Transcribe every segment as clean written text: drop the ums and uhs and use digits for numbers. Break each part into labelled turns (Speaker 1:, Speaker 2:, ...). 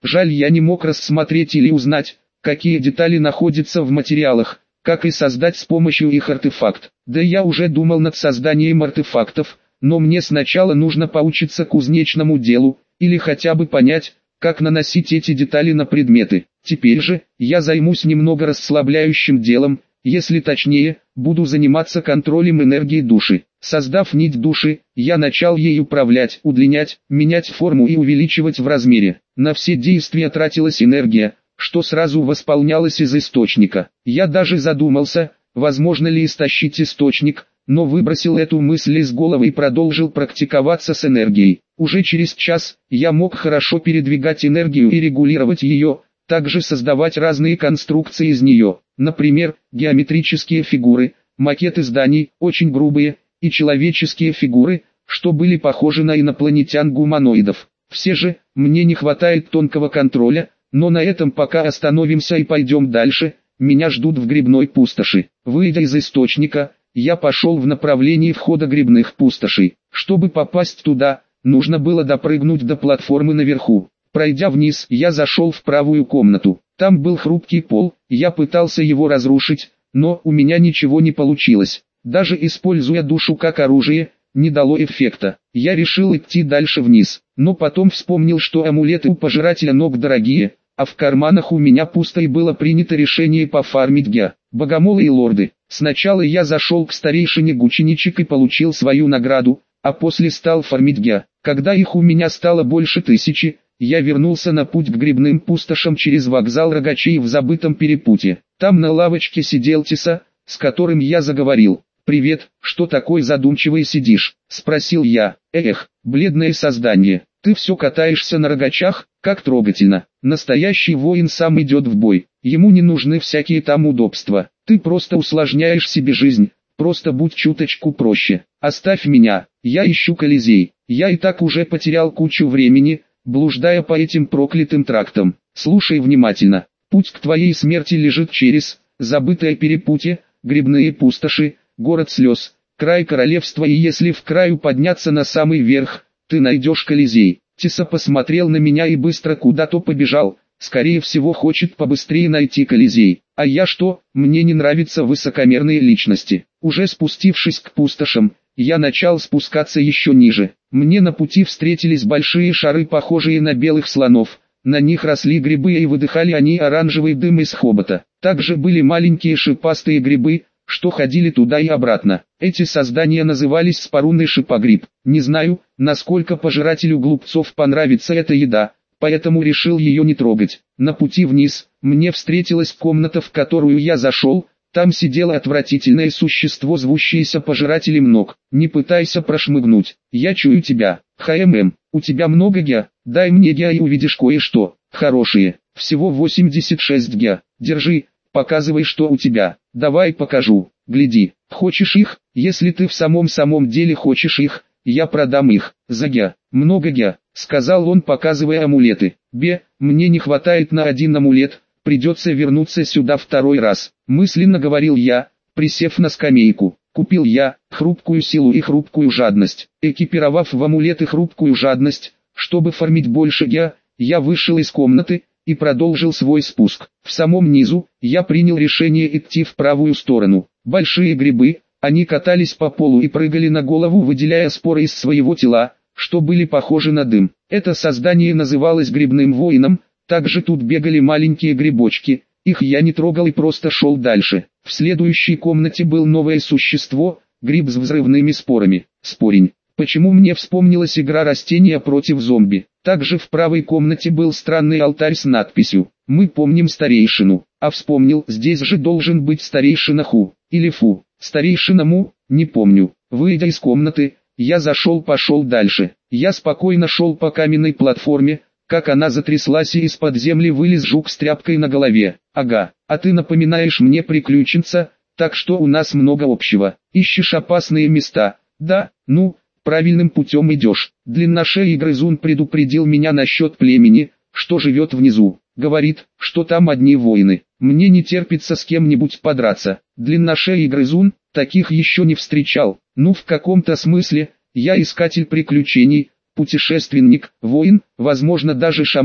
Speaker 1: Жаль, я не мог рассмотреть или узнать, какие детали находятся в материалах, как и создать с помощью их артефакт. Да я уже думал над созданием артефактов, но мне сначала нужно поучиться кузнечному делу, или хотя бы понять, как наносить эти детали на предметы. Теперь же, я займусь немного расслабляющим делом, если точнее, буду заниматься контролем энергии души. Создав нить души, я начал ей управлять, удлинять, менять форму и увеличивать в размере. На все действия тратилась энергия, что сразу восполнялось из источника. Я даже задумался, возможно ли истощить источник, но выбросил эту мысль из головы и продолжил практиковаться с энергией. Уже через час, я мог хорошо передвигать энергию и регулировать ее, также создавать разные конструкции из нее, например, геометрические фигуры, макеты зданий, очень грубые, и человеческие фигуры, что были похожи на инопланетян-гуманоидов. Все же, мне не хватает тонкого контроля, но на этом пока остановимся и пойдем дальше, меня ждут в грибной пустоши. Выйдя из источника, я пошел в направлении входа грибных пустошей. Чтобы попасть туда, нужно было допрыгнуть до платформы наверху. Пройдя вниз, я зашел в правую комнату. Там был хрупкий пол, я пытался его разрушить, но у меня ничего не получилось. Даже используя душу как оружие, не дало эффекта. Я решил идти дальше вниз, но потом вспомнил, что амулеты у пожирателя ног дорогие, а в карманах у меня пусто, и было принято решение пофармить геа. Богомолы и лорды. Сначала я зашел к старейшине Гученичек и получил свою награду, а после стал фармить геа. Когда их у меня стало больше 1000, я вернулся на путь к грибным пустошам через вокзал Рогачей в забытом перепутье. Там на лавочке сидел Тиса, с которым я заговорил. «Привет, что такой задумчивый сидишь?» – спросил я. «Эх, бледное создание, ты все катаешься на рогачах, как трогательно. Настоящий воин сам идет в бой, ему не нужны всякие там удобства. Ты просто усложняешь себе жизнь, просто будь чуточку проще. Оставь меня, я ищу Колизей. Я и так уже потерял кучу времени, блуждая по этим проклятым трактам. Слушай внимательно, путь к твоей смерти лежит через забытое перепутье, грибные пустоши, город слез, край королевства, и если в краю подняться на самый верх, ты найдешь Колизей». Тиса посмотрел на меня и быстро куда-то побежал, скорее всего хочет побыстрее найти Колизей. А я что, мне не нравятся высокомерные личности. Уже спустившись к пустошам, я начал спускаться еще ниже. Мне на пути встретились большие шары, похожие на белых слонов. На них росли грибы и выдыхали они оранжевый дым из хобота. Также были маленькие шипастые грибы, что ходили туда и обратно. Эти создания назывались спарунный шипогриб. Не знаю, насколько пожирателю глупцов понравится эта еда, поэтому решил ее не трогать. На пути вниз, мне встретилась комната, в которую я зашел. Там сидело отвратительное существо, звущееся пожирателем ног. «Не пытайся прошмыгнуть, я чую тебя. У тебя много геа? Дай мне геа и увидишь кое-что. Хорошие, всего 86 геа. Держи, показывай, что у тебя. Давай покажу, гляди. Хочешь их? Если ты в самом деле хочешь их, я продам их. За геа. Много геа», сказал он, показывая амулеты. Мне не хватает на один амулет. Придется вернуться сюда второй раз, мысленно говорил я, присев на скамейку. Купил я хрупкую силу и хрупкую жадность. Экипировав в амулеты хрупкую жадность, чтобы фармить больше геа, я вышел из комнаты и продолжил свой спуск. В самом низу, я принял решение идти в правую сторону. Большие грибы, они катались по полу и прыгали на голову, выделяя споры из своего тела, что были похожи на дым. Это создание называлось грибным воином. Также тут бегали маленькие грибочки, их я не трогал и просто шел дальше. В следующей комнате был новое существо, гриб с взрывными спорами. Спорень. Почему мне вспомнилась игра растения против зомби? Также в правой комнате был странный алтарь с надписью «Мы помним старейшину», а вспомнил, здесь же должен быть старейшина Ху, или Фу, старейшина Му, не помню. Выйдя из комнаты, я пошел дальше. Я спокойно шел по каменной платформе, как она затряслась, и из-под земли вылез жук с тряпкой на голове. «Ага, а ты напоминаешь мне приключенца, так что у нас много общего. Ищешь опасные места?» «Да, ну, правильным путем идешь». Длинношеый грызун предупредил меня насчет племени, что живет внизу. Говорит, что там одни воины. Мне не терпится с кем-нибудь подраться. Длинношеый грызун, таких еще не встречал. Ну, в каком-то смысле, я искатель приключений, путешественник, воин, возможно даже шаман,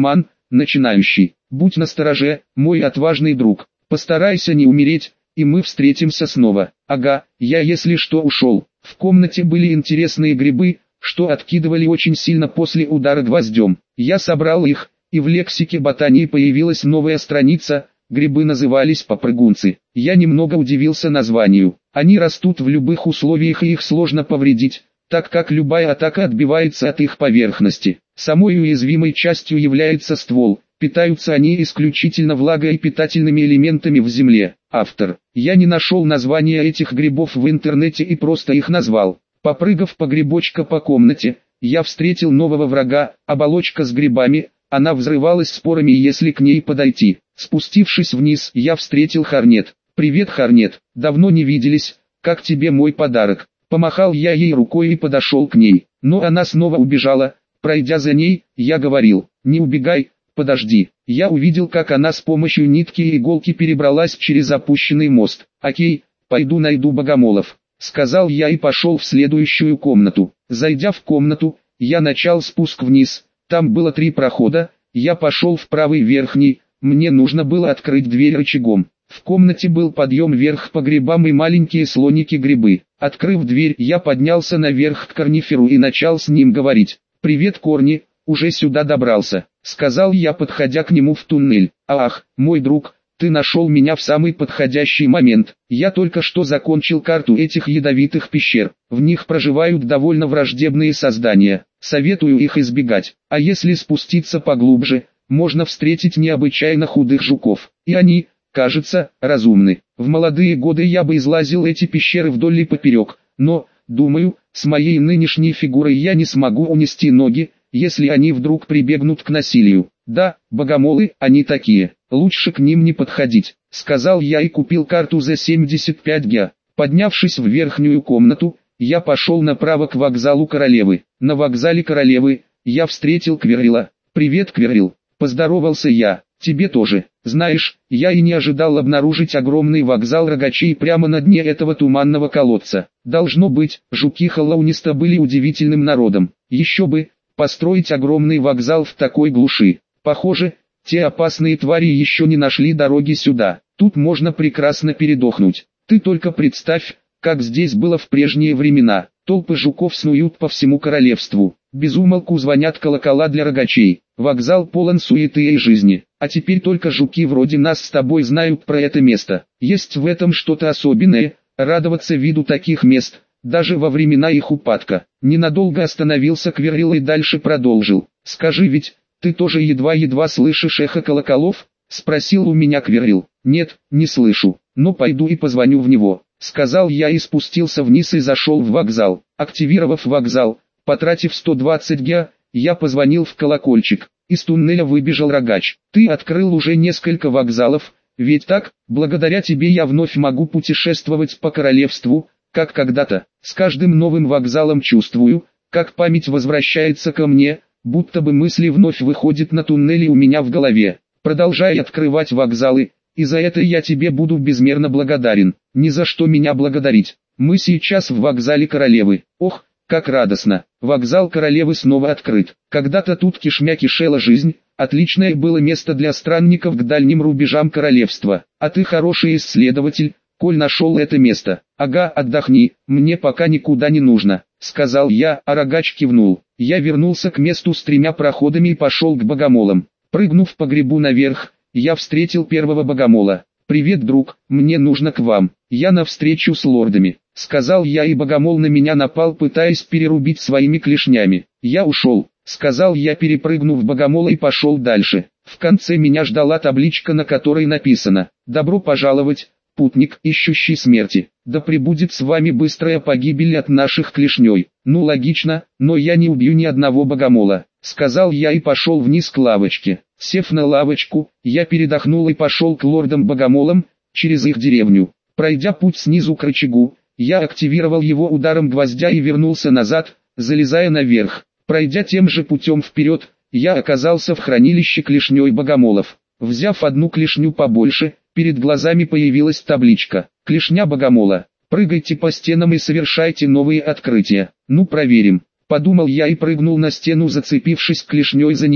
Speaker 1: начинающий. Будь настороже, мой отважный друг. Постарайся не умереть, и мы встретимся снова. Ага, я если что ушел. В комнате были интересные грибы, что откидывали очень сильно после удара гвоздем. Я собрал их, и в лексике ботании появилась новая страница. Грибы назывались попрыгунцы. Я немного удивился названию. Они растут в любых условиях и их сложно повредить, так как любая атака отбивается от их поверхности. Самой уязвимой частью является ствол. Питаются они исключительно влагой и питательными элементами в земле. Автор. Я не нашел названия этих грибов в интернете и просто их назвал. Попрыгав по грибочка по комнате, я встретил нового врага, оболочка с грибами. Она взрывалась спорами, если к ней подойти. Спустившись вниз, я встретил Хорнет. «Привет, Хорнет, давно не виделись, как тебе мой подарок?» Помахал я ей рукой и подошел к ней, но она снова убежала. Пройдя за ней, я говорил: «Не убегай, подожди». Я увидел, как она с помощью нитки и иголки перебралась через опущенный мост. «Окей, пойду найду богомолов», — сказал я и пошел в следующую комнату. Зайдя в комнату, я начал спуск вниз. Там было 3 прохода, я пошел в правый верхний, мне нужно было открыть дверь рычагом. В комнате был подъем вверх по грибам и маленькие слоники-грибы. Открыв дверь, я поднялся наверх к корниферу и начал с ним говорить. «Привет, Корни, уже сюда добрался», — сказал я, подходя к нему в туннель. «Ах, мой друг, ты нашел меня в самый подходящий момент. Я только что закончил карту этих ядовитых пещер. В них проживают довольно враждебные создания. Советую их избегать. А если спуститься поглубже, можно встретить необычайно худых жуков. И они, кажется, разумны. В молодые годы я бы излазил эти пещеры вдоль и поперек, но, думаю, с моей нынешней фигурой я не смогу унести ноги, если они вдруг прибегнут к насилию. Да, богомолы, они такие. Лучше к ним не подходить», — сказал я и купил карту за 75 га. Поднявшись в верхнюю комнату, я пошел направо к вокзалу Королевы. На вокзале Королевы я встретил Квиррила. «Привет, Квиррил», — поздоровался я. «Тебе тоже. Знаешь, я и не ожидал обнаружить огромный вокзал рогачей прямо на дне этого туманного колодца. Должно быть, жуки Халауниста были удивительным народом. Еще бы, построить огромный вокзал в такой глуши. Похоже, те опасные твари еще не нашли дороги сюда. Тут можно прекрасно передохнуть. Ты только представь, как здесь было в прежние времена. Толпы жуков снуют по всему королевству. Без умолку звонят колокола для рогачей. Вокзал полон суеты и жизни. А теперь только жуки вроде нас с тобой знают про это место. Есть в этом что-то особенное, радоваться виду таких мест, даже во времена их упадка». Ненадолго остановился Квиррил и дальше продолжил. «Скажи, ведь ты тоже едва-едва слышишь эхо колоколов?» — спросил у меня Квиррил. «Нет, не слышу, но пойду и позвоню в него», — сказал я и спустился вниз и зашел в вокзал. Активировав вокзал, потратив 120 га, я позвонил в колокольчик. Из туннеля выбежал рогач. «Ты открыл уже несколько вокзалов, ведь так? Благодаря тебе я вновь могу путешествовать по королевству, как когда-то. С каждым новым вокзалом чувствую, как память возвращается ко мне, будто бы мысли вновь выходят на туннели у меня в голове. Продолжай открывать вокзалы, и за это я тебе буду безмерно благодарен. Ни за что меня благодарить. Мы сейчас в вокзале Королевы. Ох, как радостно. Вокзал Королевы снова открыт. Когда-то тут кишмя кишела жизнь, отличное было место для странников к дальним рубежам королевства. А ты хороший исследователь, коль нашел это место. Ага, отдохни, мне пока никуда не нужно», — сказал я, а рогач кивнул. Я вернулся к месту с 3 проходами и пошел к богомолам. Прыгнув по грибу наверх, я встретил первого богомола. «Привет, друг, мне нужно к вам. Я на встречу с лордами», — сказал я, и богомол на меня напал, пытаясь перерубить своими клешнями. «Я ушел», — сказал я, перепрыгнув богомола, и пошел дальше. В конце меня ждала табличка, на которой написано: «Добро пожаловать, путник, ищущий смерти. Да пребудет с вами быстрая погибель от наших клешней». Ну логично, но я не убью ни одного богомола, сказал я и пошел вниз к лавочке. Сев на лавочку, я передохнул и пошел к лордам-богомолам, через их деревню. Пройдя путь снизу к рычагу, я активировал его ударом гвоздя и вернулся назад, залезая наверх. Пройдя тем же путем вперед, я оказался в хранилище клешней богомолов. Взяв одну клешню побольше, перед глазами появилась табличка: «Клешня богомола. Прыгайте по стенам и совершайте новые открытия». Ну проверим, подумал я и прыгнул на стену, зацепившись клешней за нее.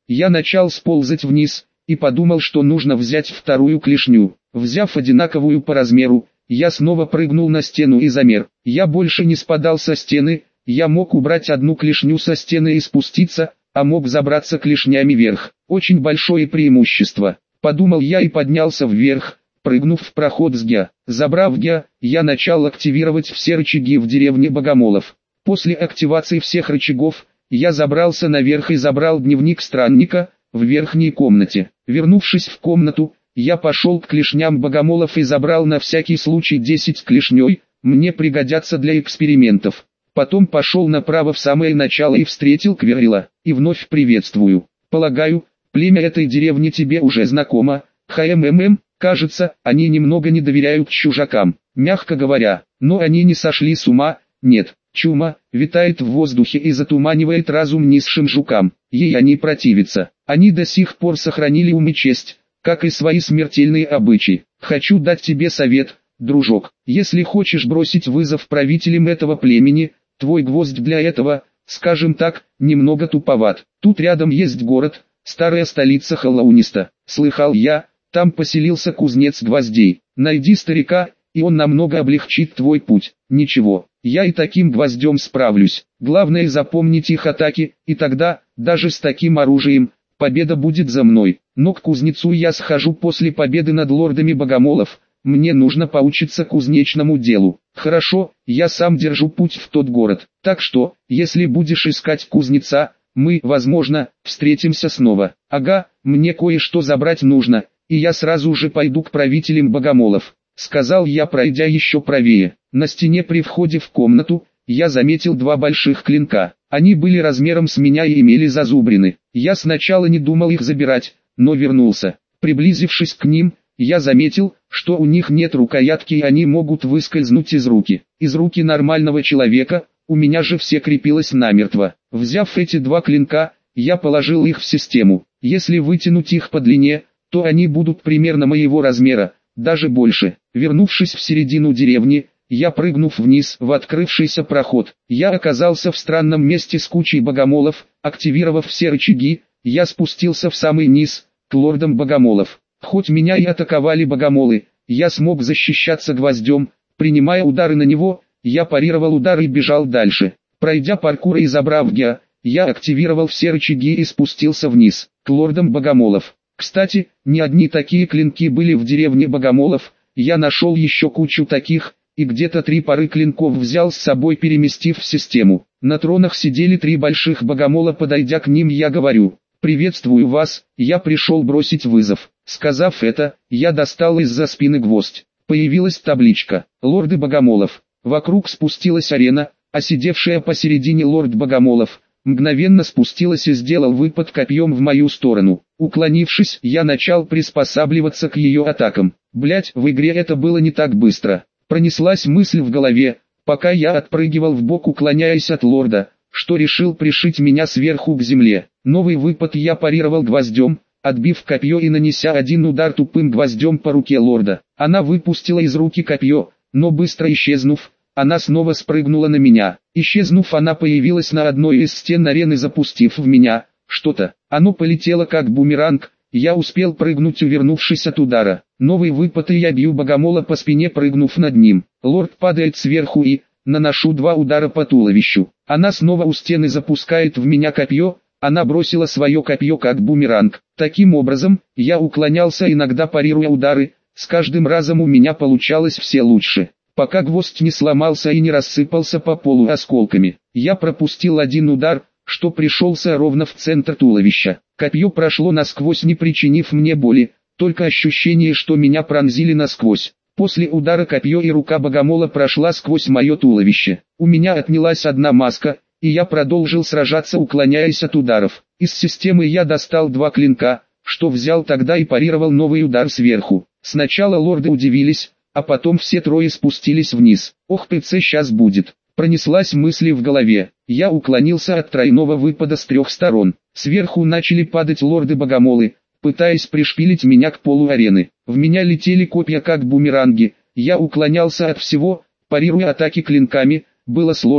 Speaker 1: Я начал сползать вниз, и подумал, что нужно взять вторую клешню. Взяв одинаковую по размеру, я снова прыгнул на стену и замер. Я больше не спадал со стены, я мог убрать одну клешню со стены и спуститься, а мог забраться клешнями вверх. Очень большое преимущество, подумал я и поднялся вверх, прыгнув в проход с ГИА. Забрав ГИА, я начал активировать все рычаги в деревне Богомолов. После активации всех рычагов, я забрался наверх и забрал дневник странника в верхней комнате. Вернувшись в комнату, я пошел к клешням Богомолов и забрал на всякий случай 10 клешней, мне пригодятся для экспериментов. Потом пошел направо в самое начало и встретил Кверила, и вновь приветствую. Полагаю, племя этой деревни тебе уже знакомо, кажется, они немного не доверяют чужакам, мягко говоря, но они не сошли с ума, нет, чума, витает в воздухе и затуманивает разум низшим жукам, ей они противятся, они до сих пор сохранили ум и честь, как и свои смертельные обычаи. Хочу дать тебе совет, дружок, если хочешь бросить вызов правителям этого племени, твой гвоздь для этого, скажем так, немного туповат. Тут рядом есть город, старая столица Халауниста. Слыхал я, там поселился кузнец гвоздей. Найди старика, и он намного облегчит твой путь. Ничего, я и таким гвоздем справлюсь. Главное запомнить их атаки, и тогда, даже с таким оружием, победа будет за мной. Но к кузнецу я схожу после победы над лордами Богомолов. Мне нужно поучиться кузнечному делу. Хорошо, я сам держу путь в тот город. Так что, если будешь искать кузнеца, мы, возможно, встретимся снова. Ага, мне кое-что забрать нужно, и я сразу же пойду к правителям Богомолов. Сказал я, пройдя еще правее. На стене при входе в комнату, я заметил два больших клинка. Они были размером с меня и имели зазубрины. Я сначала не думал их забирать, но вернулся. Приблизившись к ним, я заметил, что у них нет рукоятки и они могут выскользнуть из руки. Из руки нормального человека, у меня же все крепилось намертво. Взяв эти два клинка, я положил их в систему. Если вытянуть их по длине, то они будут примерно моего размера, даже больше. Вернувшись в середину деревни, я прыгнув вниз в открывшийся проход. Я оказался в странном месте с кучей богомолов, активировав все рычаги, я спустился в самый низ, к лордам Богомолов. Хоть меня и атаковали богомолы, я смог защищаться гвоздем, принимая удары на него, я парировал удары и бежал дальше. Пройдя паркур и забрав ГИА, я активировал все рычаги и спустился вниз, к лордам Богомолов. Кстати, не одни такие клинки были в деревне Богомолов, я нашел еще кучу таких, и где-то 3 пары клинков взял с собой, переместив в систему. На тронах сидели 3 больших богомола, подойдя к ним я говорю: «Приветствую вас, я пришел бросить вызов». Сказав это, я достал из-за спины гвоздь. Появилась табличка «Лорды Богомолов». Вокруг спустилась арена, а сидевшая посередине лорд Богомолов мгновенно спустилась и сделал выпад копьем в мою сторону. Уклонившись, я начал приспосабливаться к ее атакам. Блять, в игре это было не так быстро. Пронеслась мысль в голове, пока я отпрыгивал в бок, уклоняясь от лорда, что решил пришить меня сверху к земле. Новый выпад я парировал гвоздем, отбив копье и нанеся один удар тупым гвоздем по руке лорда. Она выпустила из руки копье, но быстро исчезнув, она снова спрыгнула на меня. Исчезнув, она появилась на одной из стен арены, запустив в меня что-то. Оно полетело как бумеранг, я успел прыгнуть, увернувшись от удара. Новый выпад, и я бью богомола по спине, прыгнув над ним. Лорд падает сверху и наношу 2 удара по туловищу. Она снова у стены запускает в меня копье. Она бросила свое копье как бумеранг. Таким образом, я уклонялся, иногда парируя удары. С каждым разом у меня получалось все лучше, пока гвоздь не сломался и не рассыпался по полу осколками. Я пропустил один удар, что пришелся ровно в центр туловища. Копье прошло насквозь, не причинив мне боли, только ощущение, что меня пронзили насквозь. После удара копье и рука богомола прошла сквозь мое туловище. У меня отнялась одна маска, и я продолжил сражаться, уклоняясь от ударов. Из системы я достал 2 клинка, что взял тогда и парировал новый удар сверху. Сначала лорды удивились, а потом все 3 спустились вниз. Ох, ПЦ сейчас будет. Пронеслась мысль в голове. Я уклонился от тройного выпада с 3 сторон. Сверху начали падать лорды-богомолы, пытаясь пришпилить меня к полу арены. В меня летели копья как бумеранги. Я уклонялся от всего, парируя атаки клинками. Было сложно,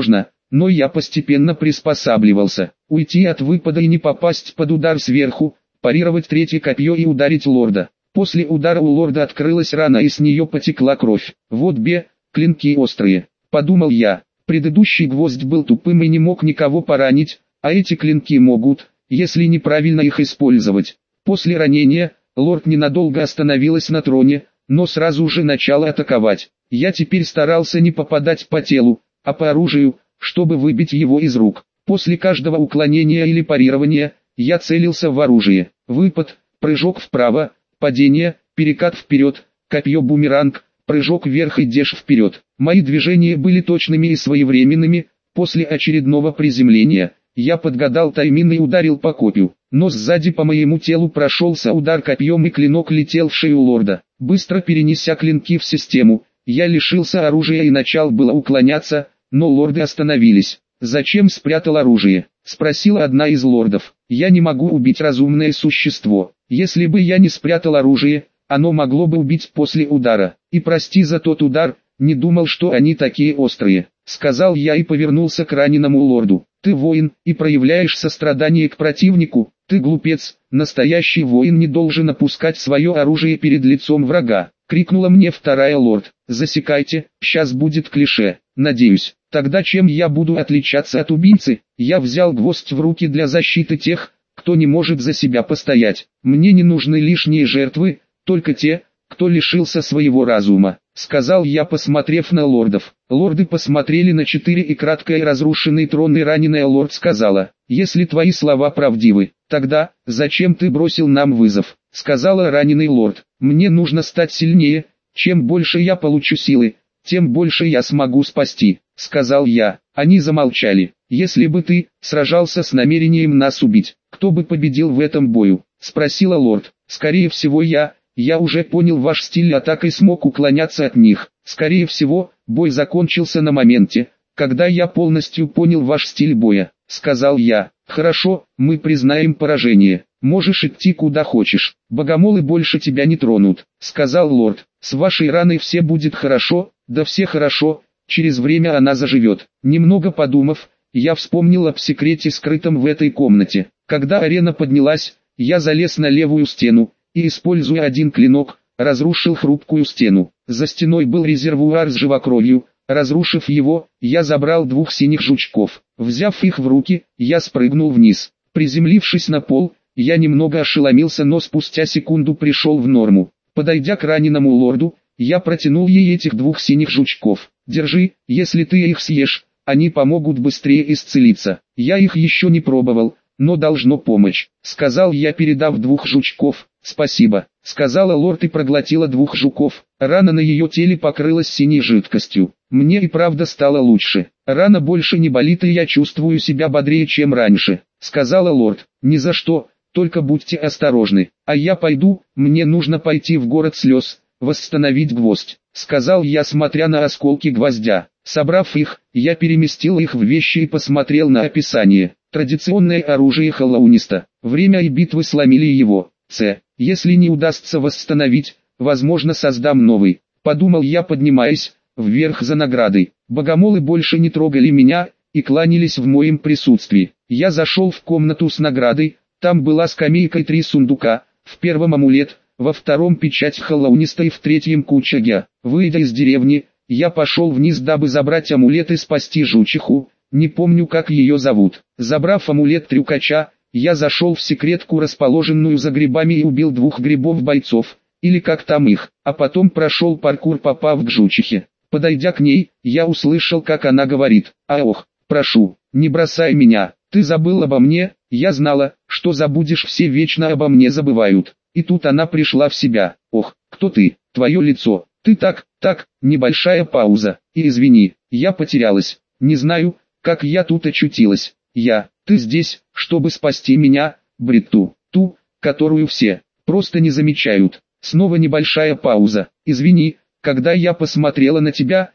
Speaker 1: но я постепенно приспосабливался. Уйти от выпада и не попасть под удар сверху, парировать третье копье и ударить лорда. После удара у лорда открылась рана и с нее потекла кровь. Вот клинки острые, подумал я. Предыдущий гвоздь был тупым и не мог никого поранить, а эти клинки могут, если неправильно их использовать. После ранения, лорд ненадолго остановилась на троне, но сразу же начала атаковать. Я теперь старался не попадать по телу, а по оружию, чтобы выбить его из рук. После каждого уклонения или парирования, я целился в оружие. Выпад, прыжок вправо, падение, перекат вперед, копье-бумеранг, прыжок вверх и деш вперед. Мои движения были точными и своевременными. После очередного приземления, я подгадал таймин и ударил по копью. Но сзади по моему телу прошелся удар копьем и клинок летел в шею лорда. Быстро перенеся клинки в систему, я лишился оружия и начал было уклоняться, но лорды остановились. «Зачем спрятал оружие?» — спросила одна из лордов. «Я не могу убить разумное существо. Если бы я не спрятал оружие, оно могло бы убить после удара. И прости за тот удар, не думал, что они такие острые», — сказал я и повернулся к раненому лорду. «Ты воин и проявляешь сострадание к противнику, ты глупец, настоящий воин не должен опускать свое оружие перед лицом врага», — крикнула мне вторая лорд. «Засекайте, сейчас будет клише, надеюсь. Тогда чем я буду отличаться от убийцы?» Я взял гвоздь в руки для защиты тех, кто не может за себя постоять. Мне не нужны лишние жертвы, только те, кто лишился своего разума, сказал я, посмотрев на лордов. Лорды посмотрели на 4 и кратко разрушенный трон, и раненая лорд сказала: «Если твои слова правдивы, тогда, зачем ты бросил нам вызов?» Сказала раненый лорд: «Мне нужно стать сильнее, чем больше я получу силы, тем больше я смогу спасти», сказал я. Они замолчали. «Если бы ты сражался с намерением нас убить, кто бы победил в этом бою?» спросила лорд. «Скорее всего я уже понял ваш стиль атак и смог уклоняться от них. Скорее всего, бой закончился на моменте, когда я полностью понял ваш стиль боя», сказал я. «Хорошо, мы признаем поражение. Можешь идти куда хочешь. Богомолы больше тебя не тронут», сказал лорд. «С вашей раной все будет хорошо, да все хорошо, через время она заживет». Немного подумав, я вспомнил об секрете, скрытом в этой комнате. Когда арена поднялась, я залез на левую стену и, используя один клинок, разрушил хрупкую стену. За стеной был резервуар с живокровью. Разрушив его, я забрал 2 синих жучков. Взяв их в руки, я спрыгнул вниз. Приземлившись на пол, я немного ошеломился, но спустя секунду пришел в норму. Подойдя к раненому лорду, я протянул ей этих 2 синих жучков. «Держи, если ты их съешь, они помогут быстрее исцелиться». «Я их еще не пробовал, но должно помочь», сказал я, передав 2 жучков. «Спасибо», сказала лорд и проглотила 2 жуков. Рана на ее теле покрылась синей жидкостью. Мне и правда стало лучше. «Рана больше не болит и я чувствую себя бодрее, чем раньше», сказала лорд. «Ни за что, только будьте осторожны. А я пойду, мне нужно пойти в город слез, восстановить гвоздь», сказал я, смотря на осколки гвоздя. Собрав их, я переместил их в вещи и посмотрел на описание. Традиционное оружие халлоуниста. Время и битвы сломили его. Если не удастся восстановить, возможно, создам новый, подумал я, поднимаясь вверх за наградой. Богомолы больше не трогали меня и кланялись в моем присутствии. Я зашел в комнату с наградой. Там была скамейка и 3 сундука. В первом амулет, во втором печать халлоуниста и в третьем куча гя. Выйдя из деревни, я пошел вниз, дабы забрать амулет и спасти жучиху. Не помню, как ее зовут. Забрав амулет трюкача, я зашел в секретку, расположенную за грибами, и убил 2 грибов-бойцов, или как там их, а потом прошел паркур, попав к жучихе. Подойдя к ней, я услышал, как она говорит: «Аох, прошу, не бросай меня, ты забыл обо мне». Я знала, что забудешь, все вечно обо мне забывают. И тут она пришла в себя. «Ох, кто ты? Твое лицо, ты так, небольшая пауза, и извини, я потерялась, не знаю, как я тут очутилась. Ты здесь, чтобы спасти меня, Бритту, ту, которую все просто не замечают». Снова небольшая пауза. «Извини, когда я посмотрела на тебя,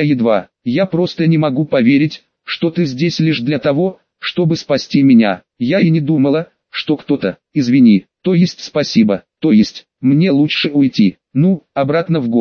Speaker 1: я просто не могу поверить, что ты здесь лишь для того, чтобы спасти меня. Я и не думала, что кто-то, извини, то есть спасибо, то есть, мне лучше уйти, обратно в город».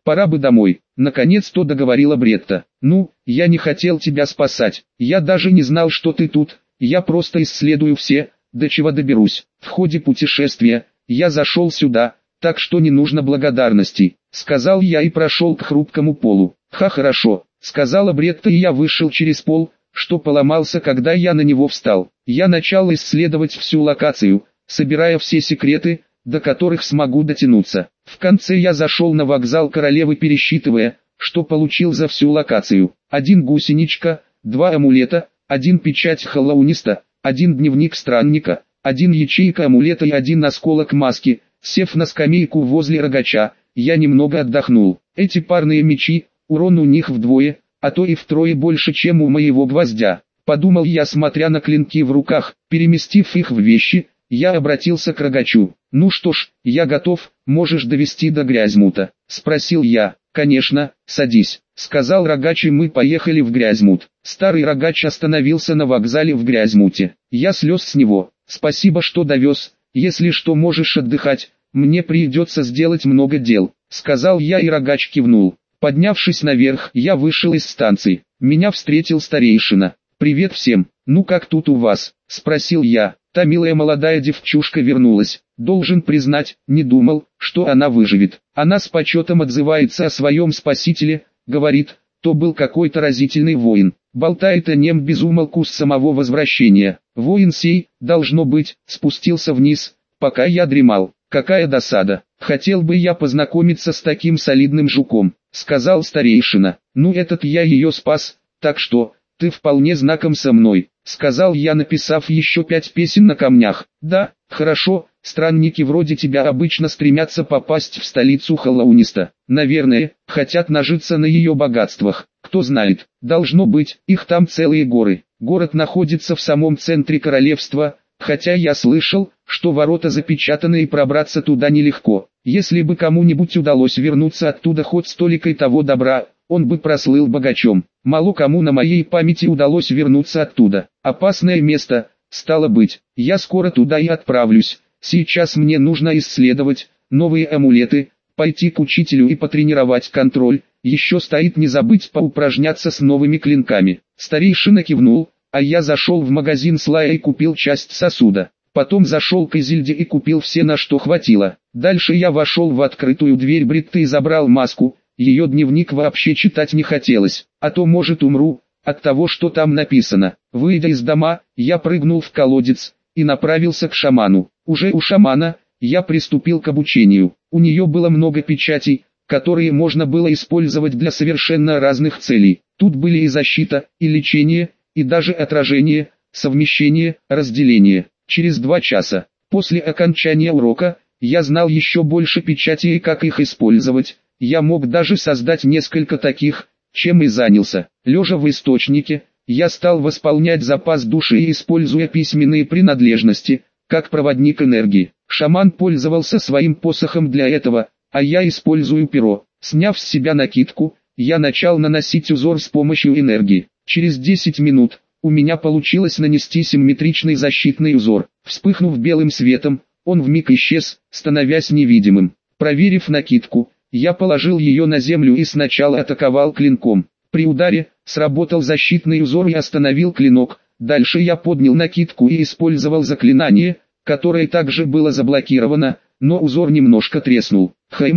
Speaker 1: пора бы домой. Наконец-то договорила Бретта. Ну, я не хотел тебя спасать. Я даже не знал, что ты тут. Я просто исследую все, до чего доберусь. В ходе путешествия, я зашел сюда, так что не нужно благодарностей, сказал я и прошел к хрупкому полу. Хорошо, сказала Бретта, и я вышел через пол, что поломался, когда я на него встал. Я начал исследовать всю локацию, собирая все секреты, до которых смогу дотянуться. В конце я зашел на вокзал Королевы, пересчитывая, что получил за всю локацию. 1 гусеничка, 2 амулета, 1 печать халауниста, 1 дневник странника, 1 ячейка амулета и 1 осколок маски. Сев на скамейку возле рогача, я немного отдохнул. Эти парные мечи, урон у них вдвое, а то и втрое больше, чем у моего гвоздя. Подумал я, смотря на клинки в руках. Переместив их в вещи, я обратился к рогачу. «Ну что ж, я готов, можешь довести до Грязьмута?» – спросил я. «Конечно, садись», – сказал рогач, и мы поехали в Грязьмут. Старый рогач остановился на вокзале в Грязьмуте. Я слез с него. «Спасибо, что довез, если что, можешь отдыхать, мне придется сделать много дел», – сказал я, и рогач кивнул. Поднявшись наверх, я вышел из станции. Меня встретил старейшина. «Привет всем, ну как тут у вас?» – спросил я. Та милая молодая девчушка вернулась. Должен признать, не думал, что она выживет. Она с почетом отзывается о своем спасителе, говорит, то был какой-то разительный воин. Болтает о нем без умолку с самого возвращения. Воин сей, должно быть, спустился вниз, пока я дремал. Какая досада. Хотел бы я познакомиться с таким солидным жуком, сказал старейшина. Ну, этот я ее спас, так что, ты вполне знаком со мной, сказал я, написав еще 5 песен на камнях. Да, хорошо, странники вроде тебя обычно стремятся попасть в столицу Халауниста. Наверное, хотят нажиться на ее богатствах. Кто знает, должно быть, их там целые горы. Город находится в самом центре королевства, хотя я слышал, что ворота запечатаны и пробраться туда нелегко. Если бы кому-нибудь удалось вернуться оттуда хоть с толикой того добра, он бы прослыл богачом. Мало кому на моей памяти удалось вернуться оттуда. Опасное место, стало быть, я скоро туда и отправлюсь. Сейчас мне нужно исследовать новые амулеты, пойти к учителю и потренировать контроль. Еще стоит не забыть поупражняться с новыми клинками. Старейшина кивнул, а я зашел в магазин Слая и купил часть сосуда. Потом зашел к Изильде и купил все, на что хватило. Дальше я вошел в открытую дверь Бретты и забрал маску. Ее дневник вообще читать не хотелось, а то, может, умру от того, что там написано. Выйдя из дома, я прыгнул в колодец и направился к шаману. Уже у шамана я приступил к обучению. У нее было много печатей, которые можно было использовать для совершенно разных целей. Тут были и защита, и лечение, и даже отражение, совмещение, разделение. Через 2 часа, после окончания урока, я знал еще больше печатей и как их использовать. Я мог даже создать несколько таких, чем и занялся. Лежа в источнике, я стал восполнять запас души и используя письменные принадлежности, как проводник энергии. Шаман пользовался своим посохом для этого, а я использую перо. Сняв с себя накидку, я начал наносить узор с помощью энергии. Через 10 минут, у меня получилось нанести симметричный защитный узор. Вспыхнув белым светом, он вмиг исчез, становясь невидимым. Проверив накидку, я положил ее на землю и сначала атаковал клинком. При ударе, сработал защитный узор и остановил клинок. Дальше я поднял накидку и использовал заклинание, которое также было заблокировано, но узор немножко треснул.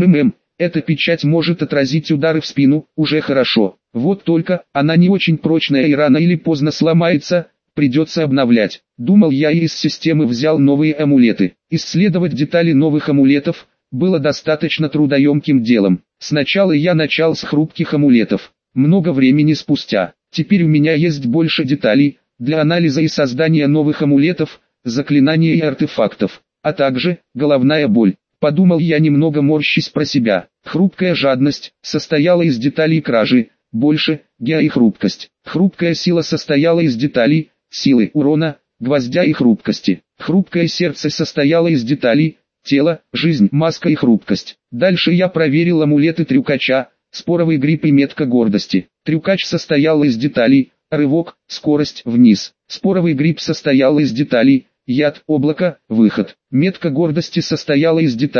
Speaker 1: Эта печать может отразить удары в спину, уже хорошо. Вот только, она не очень прочная и рано или поздно сломается, придется обновлять. Думал я и из системы взял новые амулеты. Исследовать детали новых амулетов было достаточно трудоемким делом. Сначала я начал с хрупких амулетов. Много времени спустя, теперь у меня есть больше деталей для анализа и создания новых амулетов, заклинаний и артефактов, а также головная боль. Подумал я, немного морщись про себя. Хрупкая жадность состояла из деталей кражи, больше, геа и хрупкость. Хрупкая сила состояла из деталей, силы, урона, гвоздя и хрупкости. Хрупкое сердце состояло из деталей, тело, жизнь, маска и хрупкость. Дальше я проверил амулеты трюкача, споровый гриб и метка гордости. Трюкач состоял из деталей, рывок, скорость, вниз. Споровый гриб состоял из деталей, яд, облако, выход. Метка гордости состояла из деталей,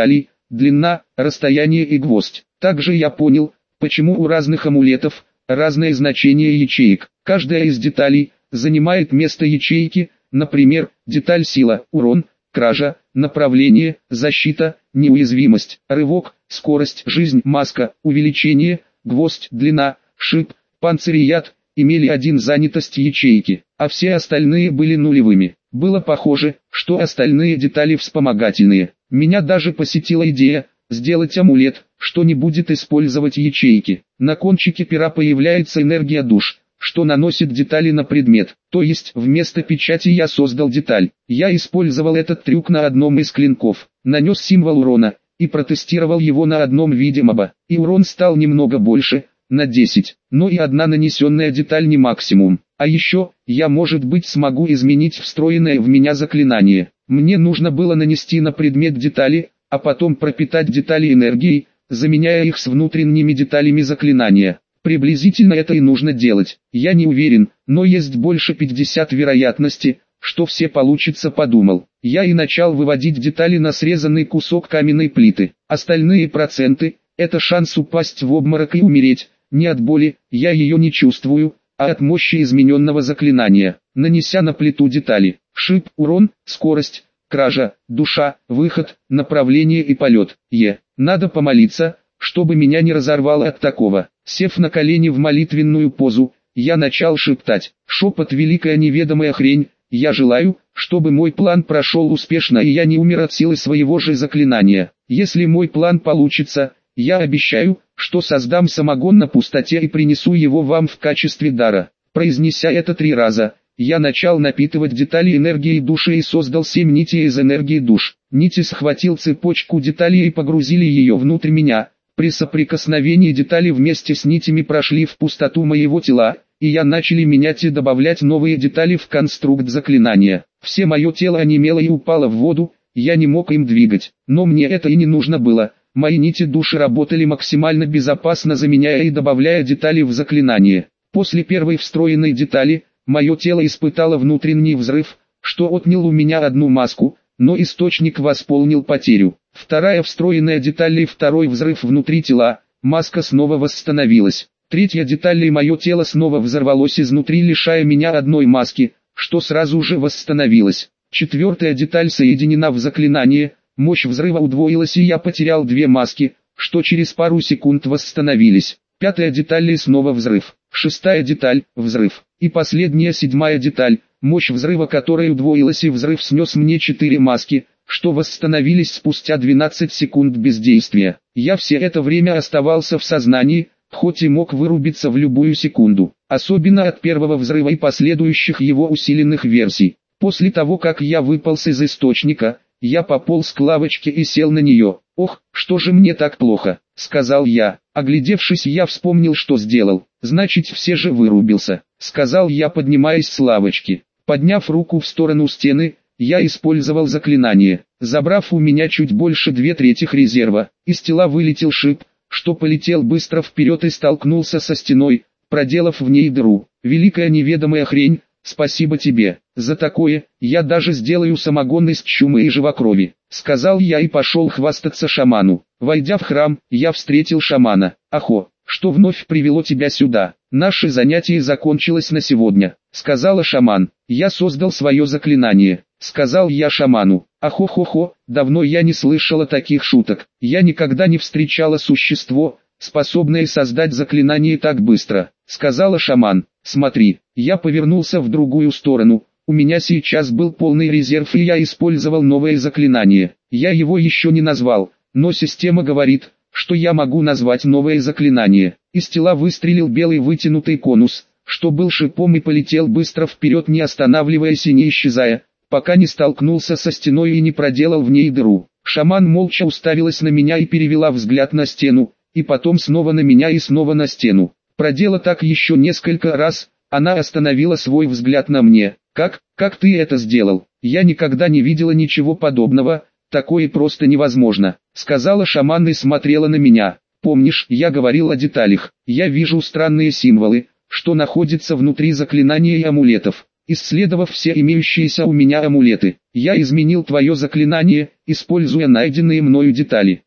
Speaker 1: длина, расстояние и гвоздь. Также я понял, почему у разных амулетов разное значение ячеек. Каждая из деталей занимает место ячейки, например, деталь сила, урон, кража, направление, защита, неуязвимость, рывок, скорость, жизнь, маска, увеличение, гвоздь, длина, шип, панцирь и яд имели один занятость ячейки, а все остальные были нулевыми. Было похоже, что остальные детали вспомогательные. Меня даже посетила идея сделать амулет, что не будет использовать ячейки. На кончике пера появляется энергия душ, что наносит детали на предмет, то есть вместо печати я создал деталь. Я использовал этот трюк на одном из клинков, нанес символ урона и протестировал его на одном виде моба, и урон стал немного больше, на 10, но и одна нанесенная деталь не максимум. А еще, я может быть смогу изменить встроенное в меня заклинание. Мне нужно было нанести на предмет детали, а потом пропитать детали энергией, заменяя их с внутренними деталями заклинания. Приблизительно это и нужно делать. Я не уверен, но есть больше 50 вероятности, что все получится, подумал. Я и начал выводить детали на срезанный кусок каменной плиты. Остальные проценты – это шанс упасть в обморок и умереть. Не от боли, я ее не чувствую, а от мощи измененного заклинания. Нанеся на плиту детали: шип, урон, скорость, кража, душа, выход, направление и полет. Надо помолиться, чтобы меня не разорвало от такого. Сев на колени в молитвенную позу, я начал шептать: шепот, великая неведомая хрень, я желаю, чтобы мой план прошел успешно и я не умер от силы своего же заклинания. Если мой план получится, я обещаю, что создам самогон на пустоте и принесу его вам в качестве дара. Произнеся это 3 раза, я начал напитывать детали энергией души и создал 7 нитей из энергии душ. Нити схватил цепочку деталей и погрузили ее внутрь меня. При соприкосновении детали вместе с нитями прошли в пустоту моего тела, и я начали менять и добавлять новые детали в конструкт заклинания. Все мое тело онемело и упало в воду, я не мог им двигать, но мне это и не нужно было. Мои нити души работали максимально безопасно, заменяя и добавляя детали в заклинание. После первой встроенной детали, мое тело испытало внутренний взрыв, что отнял у меня одну маску, но источник восполнил потерю. Вторая встроенная деталь и второй взрыв внутри тела, маска снова восстановилась. Третья деталь и мое тело снова взорвалось изнутри, лишая меня одной маски, что сразу же восстановилось. Четвертая деталь соединена в заклинание, мощь взрыва удвоилась и я потерял 2 маски, что через пару секунд восстановились. Пятая деталь и снова взрыв. Шестая деталь – взрыв. И последняя 7-я деталь, мощь взрыва которой удвоилась, и взрыв снес мне 4 маски, что восстановились спустя 12 секунд бездействия. Я все это время оставался в сознании, хоть и мог вырубиться в любую секунду, особенно от первого взрыва и последующих его усиленных версий. После того, как я выполз из источника, я пополз к лавочке и сел на нее. «Ох, что же мне так плохо», — сказал я. Оглядевшись, я вспомнил, что сделал. «Значит, все же вырубился», — сказал я, поднимаясь с лавочки. Подняв руку в сторону стены, я использовал заклинание. Забрав у меня чуть больше 2/3 резерва, из тела вылетел шип, что полетел быстро вперед и столкнулся со стеной, проделав в ней дыру. «Великая неведомая хрень, спасибо тебе. За такое, я даже сделаю самогон из чумы и живокрови», — сказал я и пошел хвастаться шаману. Войдя в храм, я встретил шамана. «Ахо, что вновь привело тебя сюда?» «Наше занятие закончилось на сегодня», — сказала шаман. «Я создал свое заклинание», — сказал я шаману. «Ахо-хо-хо, давно я не слышала таких шуток. Я никогда не встречала существо, способное создать заклинание так быстро», — сказала шаман. «Смотри». Я повернулся в другую сторону. У меня сейчас был полный резерв и я использовал новое заклинание. Я его еще не назвал, но система говорит, что я могу назвать новое заклинание. Из тела выстрелил белый вытянутый конус, что был шипом и полетел быстро вперед, не останавливаясь и не исчезая, пока не столкнулся со стеной и не проделал в ней дыру. Шаман молча уставилась на меня и перевела взгляд на стену, и потом снова на меня и снова на стену. Проделала так еще несколько раз. Она остановила свой взгляд на мне. «Как ты это сделал? Я никогда не видела ничего подобного, такое просто невозможно», — сказала шаман и смотрела на меня. «Помнишь, я говорил о деталях? Я вижу странные символы, что находятся внутри заклинаний и амулетов. Исследовав все имеющиеся у меня амулеты, я изменил твое заклинание, используя найденные мною детали.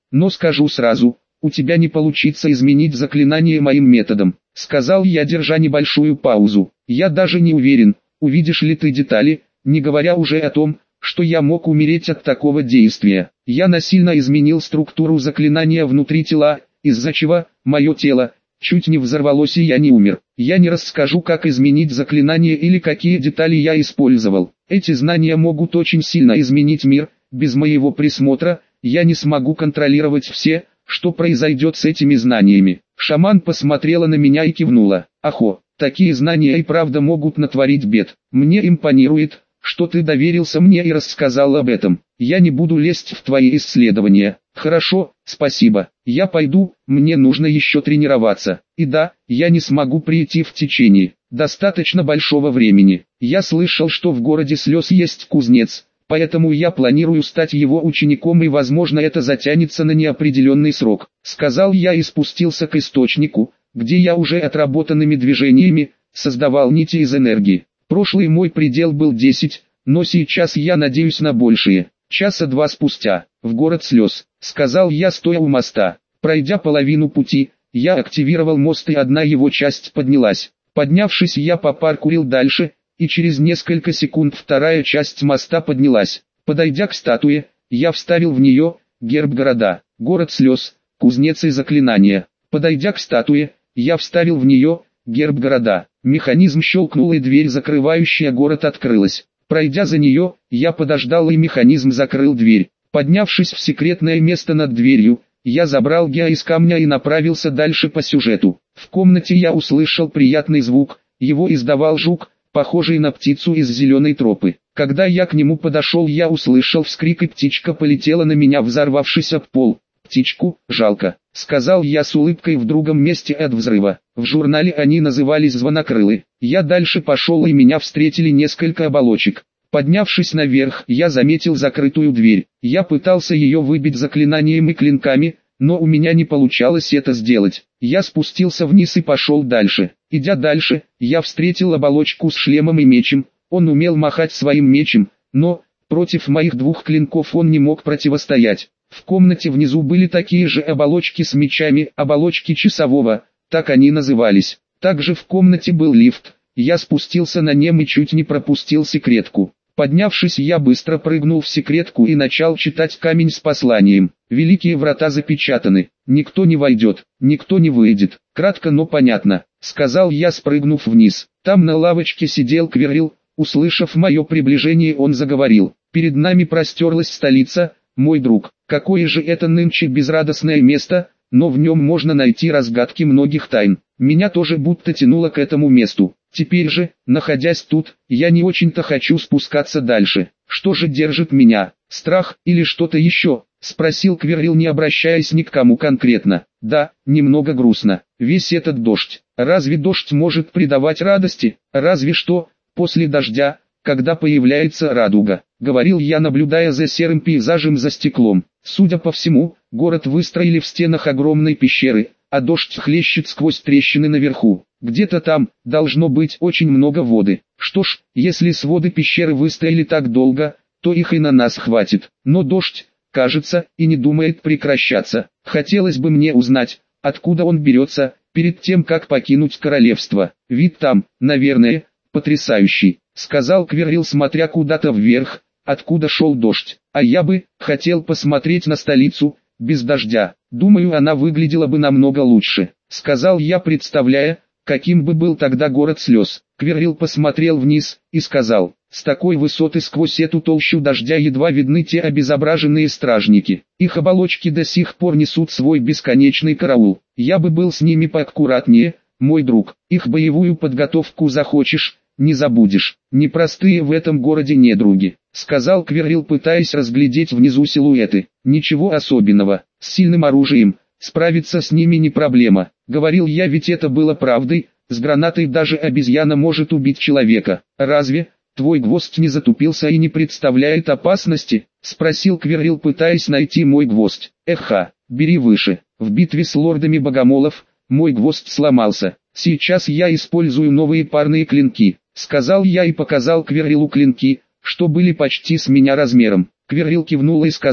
Speaker 1: но скажу сразу, у тебя не получится изменить заклинание моим методом, сказал я, держа небольшую паузу. Я даже не уверен, увидишь ли ты детали, не говоря уже о том, что я мог умереть от такого действия. Я насильно изменил структуру заклинания внутри тела, из-за чего мое тело чуть не взорвалось и я не умер. Я не расскажу, как изменить заклинание или какие детали я использовал. Эти знания могут очень сильно изменить мир. Без моего присмотра я не смогу контролировать все, что произойдет с этими знаниями. Шаман посмотрела на меня и кивнула. Ахо, такие знания и правда могут натворить бед. Мне импонирует, что ты доверился мне и рассказал об этом. Я не буду лезть в твои исследования. Хорошо, спасибо. Я пойду, мне нужно еще тренироваться. И да, я не смогу прийти в течение достаточно большого времени. Я слышал, что в городе слез есть кузнец, поэтому я планирую стать его учеником и возможно это затянется на неопределенный срок. Сказал я и спустился к источнику, где я уже отработанными движениями создавал нити из энергии. Прошлый мой предел был 10, но сейчас я надеюсь на большие. Часа два спустя, в город слез, сказал я, стоя у моста. Пройдя половину пути, я активировал мост и одна его часть поднялась. Поднявшись, я попаркурил дальше, и через несколько секунд вторая часть моста поднялась. Подойдя к статуе, я вставил в нее герб города, город слез, кузнец и заклинания. Подойдя к статуе, я вставил в нее герб города. Механизм щелкнул и дверь, закрывающая город, открылась. Пройдя за нее, я подождал и механизм закрыл дверь. Поднявшись в секретное место над дверью, я забрал геа из камня и направился дальше по сюжету. В комнате я услышал приятный звук, его издавал жук, похожий на птицу из зеленой тропы. Когда я к нему подошел, я услышал вскрик и птичка полетела на меня, взорвавшись об пол. «Птичку жалко», — сказал я с улыбкой в другом месте от взрыва. В журнале они назывались звонокрылы. Я дальше пошел и меня встретили несколько оболочек. Поднявшись наверх, я заметил закрытую дверь. Я пытался ее выбить заклинанием и клинками, но у меня не получалось это сделать. Я спустился вниз и пошел дальше. Идя дальше, я встретил оболочку с шлемом и мечем. Он умел махать своим мечем, но против моих двух клинков он не мог противостоять. В комнате внизу были такие же оболочки с мечами, оболочки часового, так они назывались. Также в комнате был лифт. Я спустился на нем и чуть не пропустил секретку. Поднявшись, я быстро прыгнул в секретку и начал читать камень с посланием. Великие врата запечатаны. Никто не войдет, никто не выйдет. Кратко, но понятно, сказал я, спрыгнув вниз. Там на лавочке сидел Квирил. Услышав мое приближение, он заговорил. Перед нами простерлась столица, мой друг. Какое же это нынче безрадостное место, но в нем можно найти разгадки многих тайн. Меня тоже будто тянуло к этому месту. Теперь же, находясь тут, я не очень-то хочу спускаться дальше. Что же держит меня? Страх или что-то еще? Спросил Квирил, не обращаясь ни к кому конкретно. Да, немного грустно. Весь этот дождь. Разве дождь может придавать радости? Разве что после дождя, когда появляется радуга, говорил я, наблюдая за серым пейзажем за стеклом. Судя по всему, город выстроили в стенах огромной пещеры, а дождь хлещет сквозь трещины наверху. Где-то там, должно быть, очень много воды. Что ж, если своды пещеры выстояли так долго, то их и на нас хватит. Но дождь, кажется, и не думает прекращаться. Хотелось бы мне узнать, откуда он берется, перед тем как покинуть королевство. Вид там, наверное, потрясающий, сказал Квирил, смотря куда-то вверх, откуда шел дождь. А я бы хотел посмотреть на столицу, без дождя. Думаю, она выглядела бы намного лучше, сказал я, представляя, каким бы был тогда город слез. Квирил посмотрел вниз и сказал: с такой высоты сквозь эту толщу дождя едва видны те обезображенные стражники. Их оболочки до сих пор несут свой бесконечный караул. Я бы был с ними поаккуратнее, мой друг. Их боевую подготовку захочешь, не забудешь. Непростые в этом городе недруги, сказал Квирил, пытаясь разглядеть внизу силуэты. Ничего особенного, с сильным оружием справиться с ними не проблема. Говорил я, ведь это было правдой. С гранатой даже обезьяна может убить человека. Разве твой гвоздь не затупился и не представляет опасности? Спросил Квирил, пытаясь найти мой гвоздь. Эха, бери выше. В битве с лордами богомолов мой гвоздь сломался. Сейчас я использую новые парные клинки, сказал я и показал Квирилу клинки, что были почти с меня размером. Квирил кивнул и сказал: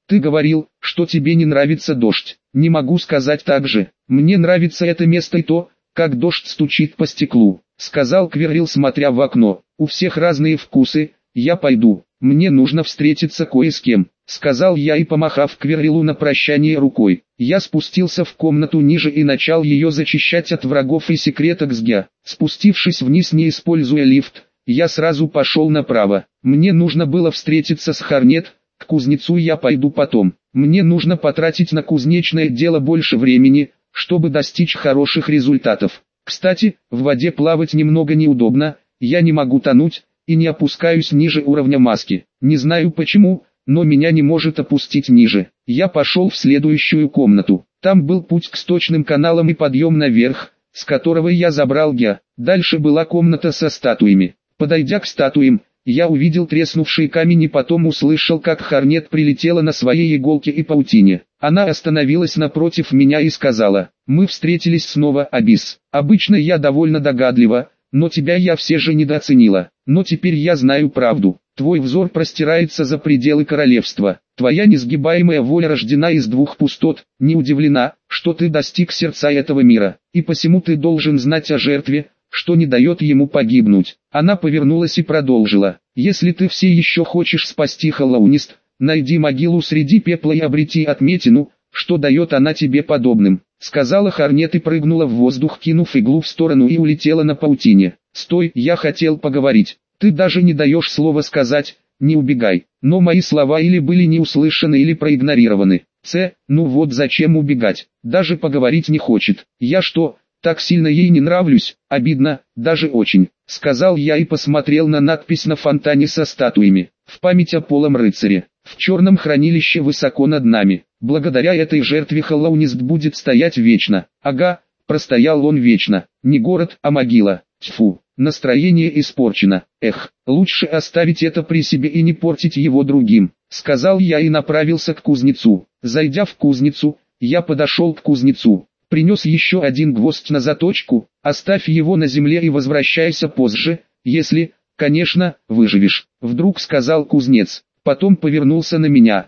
Speaker 1: Ты говорил, что тебе не нравится дождь. Не могу сказать так же. Мне нравится это место и то, как дождь стучит по стеклу, сказал Квирл, смотря в окно. У всех разные вкусы, я пойду. Мне нужно встретиться кое с кем, сказал я и, помахав Квирлу на прощание рукой, я спустился в комнату ниже и начал ее зачищать от врагов и секреток СГЯ. Спустившись вниз, не используя лифт, я сразу пошел направо. Мне нужно было встретиться с Хорнет, к кузнецу я пойду потом. Мне нужно потратить на кузнечное дело больше времени, чтобы достичь хороших результатов. Кстати, в воде плавать немного неудобно, я не могу тонуть, и не опускаюсь ниже уровня маски. Не знаю почему, но меня не может опустить ниже. Я пошел в следующую комнату. Там был путь к сточным каналам и подъем наверх, с которого я забрал ГЯ. Дальше была комната со статуями. Подойдя к статуям, я увидел треснувший камень и потом услышал, как Хорнет прилетела на своей иголке и паутине. Она остановилась напротив меня и сказала: «Мы встретились снова, Абис. Обычно я довольно догадлива, но тебя я все же недооценила. Но теперь я знаю правду. Твой взор простирается за пределы королевства. Твоя несгибаемая воля рождена из двух пустот. Не удивлена, что ты достиг сердца этого мира, и посему ты должен знать о жертве, что не дает ему погибнуть». Она повернулась и продолжила: «Если ты все еще хочешь спасти Халлоунист, найди могилу среди пепла и обрети отметину, что дает она тебе подобным», сказала Хорнет и прыгнула в воздух, кинув иглу в сторону, и улетела на паутине. «Стой, я хотел поговорить. Ты даже не даешь слова сказать, не убегай». Но мои слова или были не услышаны, или проигнорированы. Ну вот зачем убегать, даже поговорить не хочет. Я что, так сильно ей не нравлюсь? Обидно, даже очень, сказал я и посмотрел на надпись на фонтане со статуями. В память о полом рыцаре, в черном хранилище высоко над нами. Благодаря этой жертве Халлоунист будет стоять вечно. Ага, простоял он вечно. Не город, а могила. Тьфу, настроение испорчено. Эх, лучше оставить это при себе и не портить его другим, сказал я и направился к кузнецу. Зайдя в кузницу, я подошел к кузнецу. Принес еще один гвоздь на заточку. Оставь его на земле и возвращайся позже, если, конечно, выживешь, вдруг сказал кузнец. Потом повернулся на меня.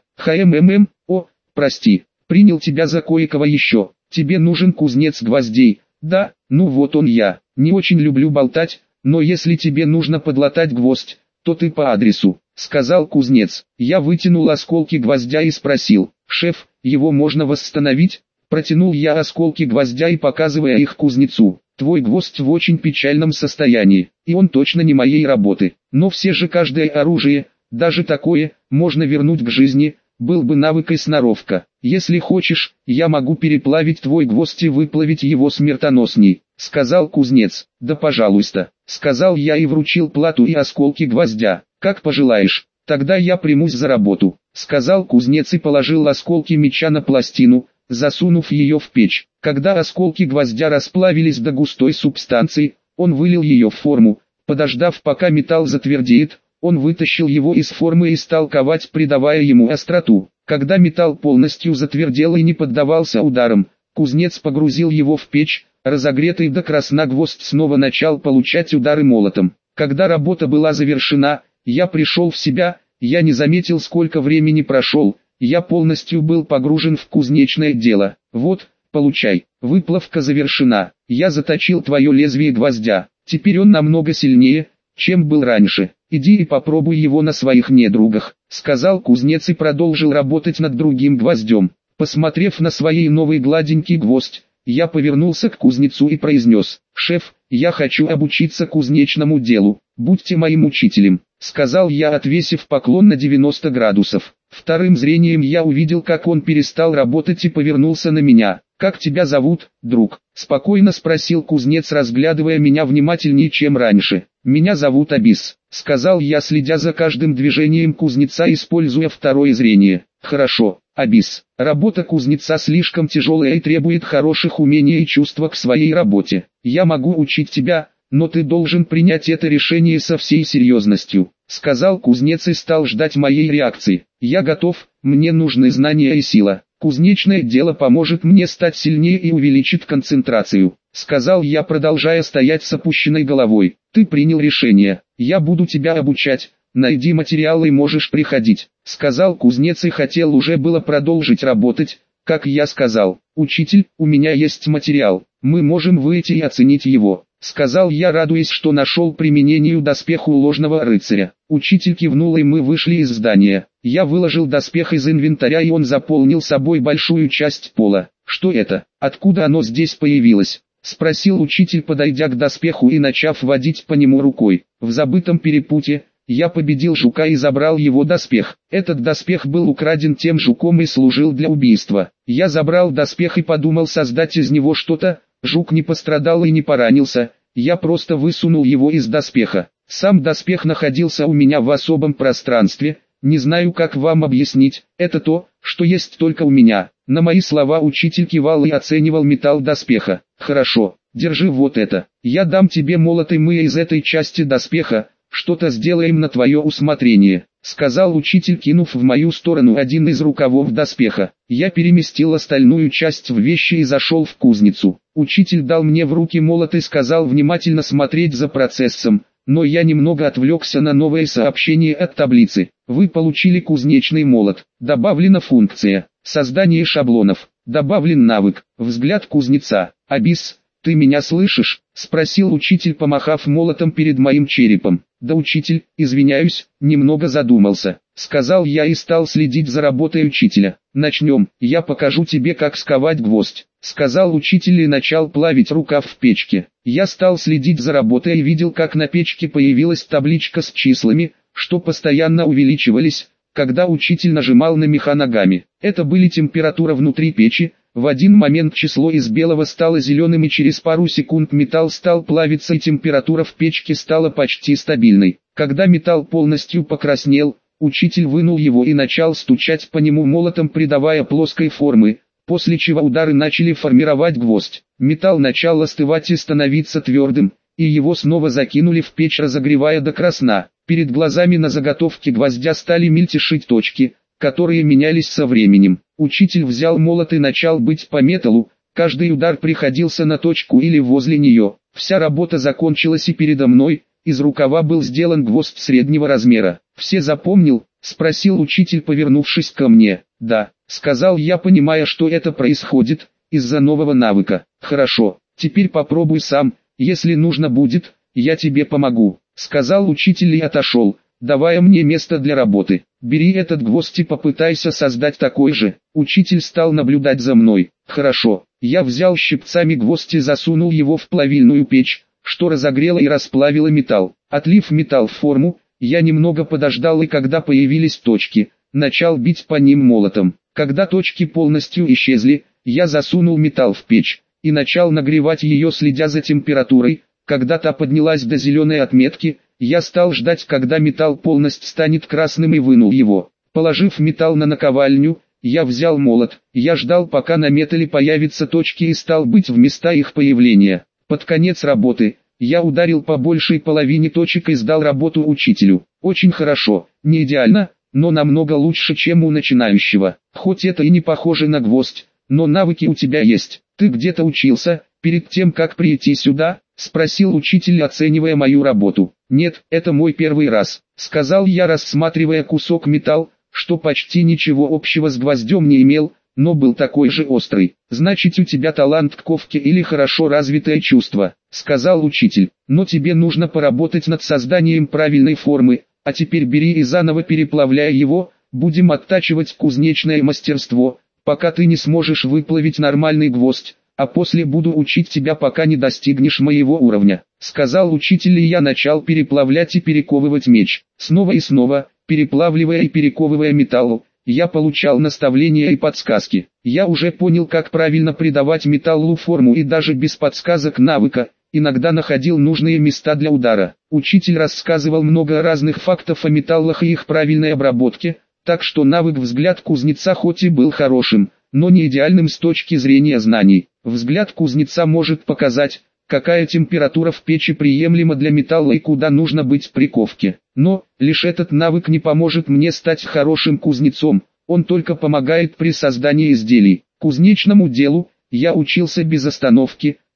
Speaker 1: О, прости, принял тебя за кое-кого еще. Тебе нужен кузнец гвоздей? Да, ну вот он я. Не очень люблю болтать, но если тебе нужно подлатать гвоздь, то ты по адресу, сказал кузнец. Я вытянул осколки гвоздя и спросил: «Шеф, его можно восстановить?» Протянул я осколки гвоздя и, показывая их кузнецу: «Твой гвоздь в очень печальном состоянии, и он точно не моей работы. Но все же каждое оружие, даже такое, можно вернуть к жизни, был бы навык и сноровка. Если хочешь, я могу переплавить твой гвоздь и выплавить его смертоносней», сказал кузнец. «Да пожалуйста», сказал я и вручил плату и осколки гвоздя. «Как пожелаешь, тогда я примусь за работу», сказал кузнец и положил осколки меча на пластину, засунув ее в печь. Когда осколки гвоздя расплавились до густой субстанции, он вылил ее в форму. Подождав, пока металл затвердеет, он вытащил его из формы и стал ковать, придавая ему остроту. Когда металл полностью затвердел и не поддавался ударам, кузнец погрузил его в печь. Разогретый до красна гвоздь снова начал получать удары молотом. Когда работа была завершена, я пришел в себя. Я не заметил, сколько времени прошло. Я полностью был погружен в кузнечное дело. Вот, получай, выплавка завершена. Я заточил твое лезвие гвоздя. Теперь он намного сильнее, чем был раньше. Иди и попробуй его на своих недругах, сказал кузнец и продолжил работать над другим гвоздем. Посмотрев на свой новый гладенький гвоздь, я повернулся к кузнецу и произнес: «Шеф, я хочу обучиться кузнечному делу. Будьте моим учителем», сказал я, отвесив поклон на 90 градусов. Вторым зрением я увидел, как он перестал работать и повернулся на меня. «Как тебя зовут, друг?» – спокойно спросил кузнец, разглядывая меня внимательнее, чем раньше. «Меня зовут Абис», – сказал я, следя за каждым движением кузнеца, используя второе зрение. «Хорошо, Абис, работа кузнеца слишком тяжелая и требует хороших умений и чувства к своей работе. Я могу учить тебя, но ты должен принять это решение со всей серьезностью», сказал кузнец и стал ждать моей реакции. «Я готов, мне нужны знания и сила. Кузнечное дело поможет мне стать сильнее и увеличит концентрацию», сказал я, продолжая стоять с опущенной головой. «Ты принял решение, я буду тебя обучать, найди материалы и можешь приходить», — сказал кузнец и хотел уже было продолжить работать, как я сказал: «Учитель, у меня есть материал, мы можем выйти и оценить его», — сказал я, радуясь, что нашел применению доспеху ложного рыцаря. Учитель кивнул, и мы вышли из здания. Я выложил доспех из инвентаря, и он заполнил собой большую часть пола. «Что это? Откуда оно здесь появилось?» — спросил учитель, подойдя к доспеху и начав водить по нему рукой. «В забытом перепутье я победил жука и забрал его доспех. Этот доспех был украден тем жуком и служил для убийства. Я забрал доспех и подумал создать из него что-то. Жук не пострадал и не поранился, я просто высунул его из доспеха. Сам доспех находился у меня в особом пространстве, не знаю, как вам объяснить, это то, что есть только у меня». На мои слова учитель кивал и оценивал металл доспеха. «Хорошо, держи вот это. Я дам тебе молот, и мы из этой части доспеха что-то сделаем на твое усмотрение», — сказал учитель, кинув в мою сторону один из рукавов доспеха. Я переместил остальную часть в вещи и зашел в кузницу. Учитель дал мне в руки молот и сказал внимательно смотреть за процессом, но я немного отвлекся на новое сообщение от таблицы. Вы получили кузнечный молот. Добавлена функция создание шаблонов. Добавлен навык взгляд кузнеца. Абис, ты меня слышишь? — спросил учитель, помахав молотом перед моим черепом. «Да, учитель, извиняюсь, немного задумался», — сказал я и стал следить за работой учителя. «Начнем, я покажу тебе, как сковать гвоздь», — сказал учитель и начал плавить рукав в печке. Я стал следить за работой и видел, как на печке появилась табличка с числами, что постоянно увеличивались, когда учитель нажимал на меха ногами. Это были температура внутри печи. В один момент число из белого стало зеленым, и через пару секунд металл стал плавиться и температура в печке стала почти стабильной. Когда металл полностью покраснел, учитель вынул его и начал стучать по нему молотом, придавая плоской формы, после чего удары начали формировать гвоздь. Металл начал остывать и становиться твердым, и его снова закинули в печь, разогревая до красна. Перед глазами на заготовке гвоздя стали мельтешить точки, которые менялись со временем. Учитель взял молот и начал бить по металлу, каждый удар приходился на точку или возле нее. Вся работа закончилась, и передо мной из рукава был сделан гвоздь среднего размера. «Все запомнил?» — спросил учитель, повернувшись ко мне. «Да», — сказал я, понимая, что это происходит из-за нового навыка. «Хорошо, теперь попробуй сам, если нужно будет, я тебе помогу», — сказал учитель и отошел, давая мне место для работы. «Бери этот гвоздь и попытайся создать такой же». Учитель стал наблюдать за мной. «Хорошо». Я взял щипцами гвоздь и засунул его в плавильную печь, что разогрела и расплавила металл. Отлив металл в форму, я немного подождал, и когда появились точки, начал бить по ним молотом. Когда точки полностью исчезли, я засунул металл в печь и начал нагревать ее, следя за температурой. Когда та поднялась до зеленой отметки, я стал ждать, когда металл полностью станет красным, и вынул его. Положив металл на наковальню, я взял молот. Я ждал, пока на металле появятся точки, и стал бить в места их появления. Под конец работы, я ударил по большей половине точек и сдал работу учителю. Очень хорошо, не идеально, но намного лучше, чем у начинающего. Хоть это и не похоже на гвоздь, но навыки у тебя есть. Ты где-то учился перед тем, как прийти сюда? — спросил учитель, оценивая мою работу. «Нет, это мой первый раз», — сказал я, рассматривая кусок металла, что почти ничего общего с гвоздем не имел, но был такой же острый. «Значит, у тебя талант к ковке или хорошо развитое чувство», — сказал учитель. «Но тебе нужно поработать над созданием правильной формы, а теперь бери и заново переплавляй его, будем оттачивать кузнечное мастерство, пока ты не сможешь выплавить нормальный гвоздь, а после буду учить тебя, пока не достигнешь моего уровня», — сказал учитель, и я начал переплавлять и перековывать меч. Снова и снова, переплавливая и перековывая металл, я получал наставления и подсказки. Я уже понял, как правильно придавать металлу форму, и даже без подсказок навыка, иногда находил нужные места для удара. Учитель рассказывал много разных фактов о металлах и их правильной обработке, так что навык взгляд кузнеца хоть и был хорошим, но не идеальным с точки зрения знаний. Взгляд кузнеца может показать, какая температура в печи приемлема для металла и куда нужно быть при ковке. Но, лишь этот навык не поможет мне стать хорошим кузнецом, он только помогает при создании изделий. Кузнечному делу я учился без остановки,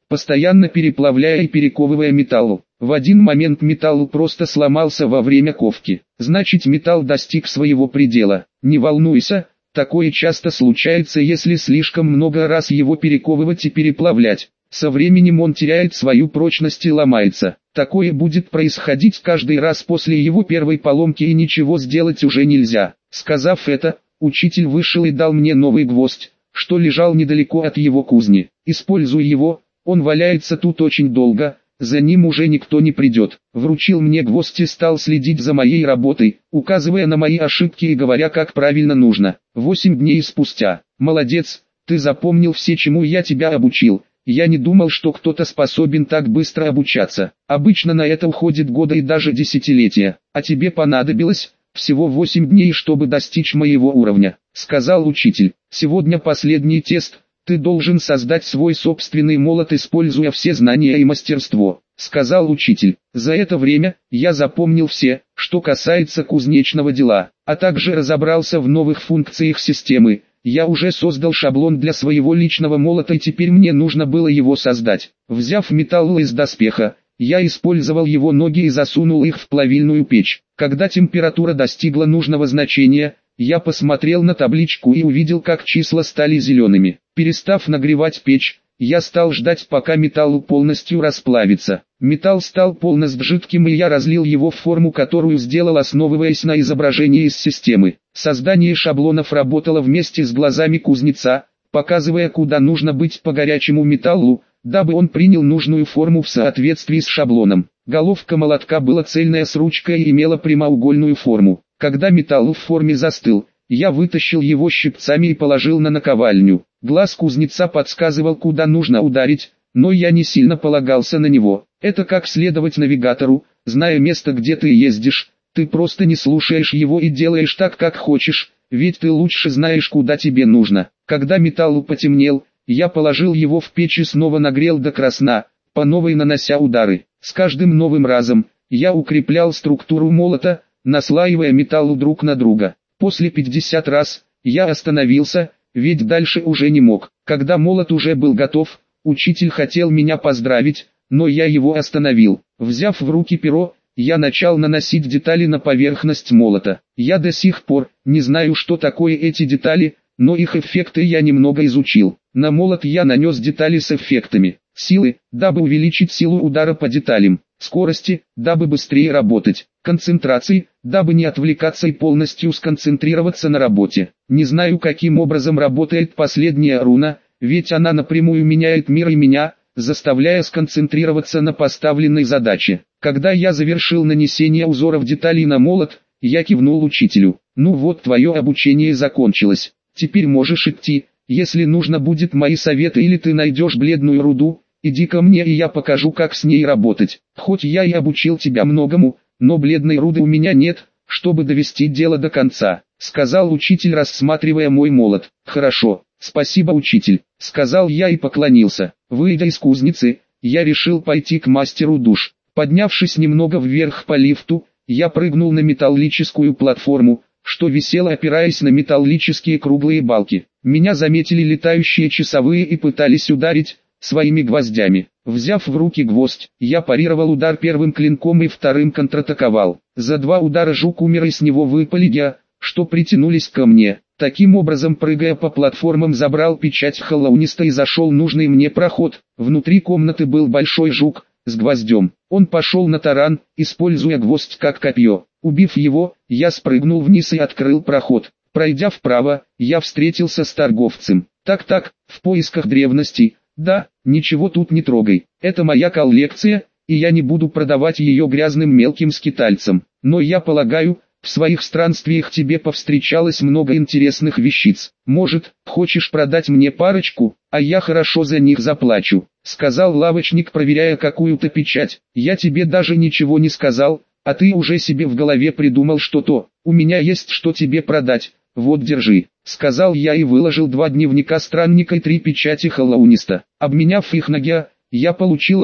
Speaker 1: постоянно переплавляя и перековывая металл. В один момент металл просто сломался во время ковки. Значит, металл достиг своего предела. Не волнуйся, такое часто случается, если слишком много раз его перековывать и переплавлять. Со временем он теряет свою прочность и ломается. Такое будет происходить каждый раз после его первой поломки, и ничего сделать уже нельзя. Сказав это, учитель вышел и дал мне новый гвоздь, что лежал недалеко от его кузни. Используя его, он валяется тут очень долго, за ним уже никто не придет. Вручил мне гвоздь и стал следить за моей работой, указывая на мои ошибки и говоря, как правильно нужно. 8 дней спустя. Молодец, ты запомнил все, чему я тебя обучил. Я не думал, что кто-то способен так быстро обучаться. Обычно на это уходит годы и даже десятилетия. А тебе понадобилось всего 8 дней, чтобы достичь моего уровня, сказал учитель. Сегодня последний тест. Ты должен создать свой собственный молот, используя все знания и мастерство, сказал учитель. За это время я запомнил все, что касается кузнечного дела, а также разобрался в новых функциях системы. Я уже создал шаблон для своего личного молота, и теперь мне нужно было его создать. Взяв металл из доспеха, я использовал его ноги и засунул их в плавильную печь. Когда температура достигла нужного значения, я посмотрел на табличку и увидел, как числа стали зелеными. Перестав нагревать печь, я стал ждать, пока металл полностью расплавится. Металл стал полностью жидким, и я разлил его в форму, которую сделал, основываясь на изображении из системы. Создание шаблонов работало вместе с глазами кузнеца, показывая, куда нужно быть по горячему металлу, дабы он принял нужную форму в соответствии с шаблоном. Головка молотка была цельная с ручкой и имела прямоугольную форму. Когда металл в форме застыл, я вытащил его щипцами и положил на наковальню. Глаз кузнеца подсказывал, куда нужно ударить, но я не сильно полагался на него. Это как следовать навигатору, зная место, где ты ездишь. Ты просто не слушаешь его и делаешь так, как хочешь, ведь ты лучше знаешь, куда тебе нужно. Когда металл потемнел, я положил его в печь и снова нагрел до красна, по новой нанося удары. С каждым новым разом я укреплял структуру молота, наслаивая металл друг на друга. После 50 раз я остановился, ведь дальше уже не мог. Когда молот уже был готов, учитель хотел меня поздравить, но я его остановил. Взяв в руки перо, я начал наносить детали на поверхность молота. Я до сих пор не знаю, что такое эти детали, но их эффекты я немного изучил. На молот я нанес детали с эффектами. Силы, дабы увеличить силу удара по деталям. Скорости, дабы быстрее работать. Концентрации, дабы не отвлекаться и полностью сконцентрироваться на работе. Не знаю, каким образом работает последняя руна, ведь она напрямую меняет мир и меня, заставляя сконцентрироваться на поставленной задаче. Когда я завершил нанесение узоров деталей на молот, я кивнул учителю. Ну вот, твое обучение закончилось. Теперь можешь идти. Если нужно будет мои советы или ты найдешь бледную руду, иди ко мне и я покажу, как с ней работать. Хоть я и обучил тебя многому, но бледной руды у меня нет, чтобы довести дело до конца, сказал учитель, рассматривая мой молот. Хорошо, спасибо, учитель, сказал я и поклонился. Выйдя из кузницы, я решил пойти к мастеру душ. Поднявшись немного вверх по лифту, я прыгнул на металлическую платформу, что висела, опираясь на металлические круглые балки. Меня заметили летающие часовые и пытались ударить своими гвоздями. Взяв в руки гвоздь, я парировал удар первым клинком и вторым контратаковал. За 2 удара жук умер, и с него выпали я, что притянулись ко мне. Таким образом, прыгая по платформам, забрал печать Халлауниста и зашел в нужный мне проход. Внутри комнаты был большой жук с гвоздем. Он пошел на таран, используя гвоздь как копье. Убив его, я спрыгнул вниз и открыл проход. Пройдя вправо, я встретился с торговцем. Так, в поисках древностей. Да, ничего тут не трогай. Это моя коллекция, и я не буду продавать ее грязным мелким скитальцам. Но я полагаю, в своих странствиях тебе повстречалось много интересных вещиц. Может, хочешь продать мне парочку, а я хорошо за них заплачу, сказал лавочник, проверяя какую-то печать. Я тебе даже ничего не сказал, а ты уже себе в голове придумал что-то. У меня есть что тебе продать. Вот, держи, сказал я и выложил 2 дневника странника и 3 печати Халлауниста. Обменяв их на геа, я получил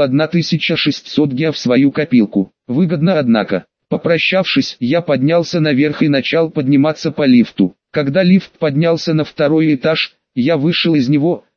Speaker 1: 1600 геа в свою копилку. Выгодно, однако. Попрощавшись, я поднялся наверх и начал подниматься по лифту. Когда лифт поднялся на 2-й этаж, я вышел из него,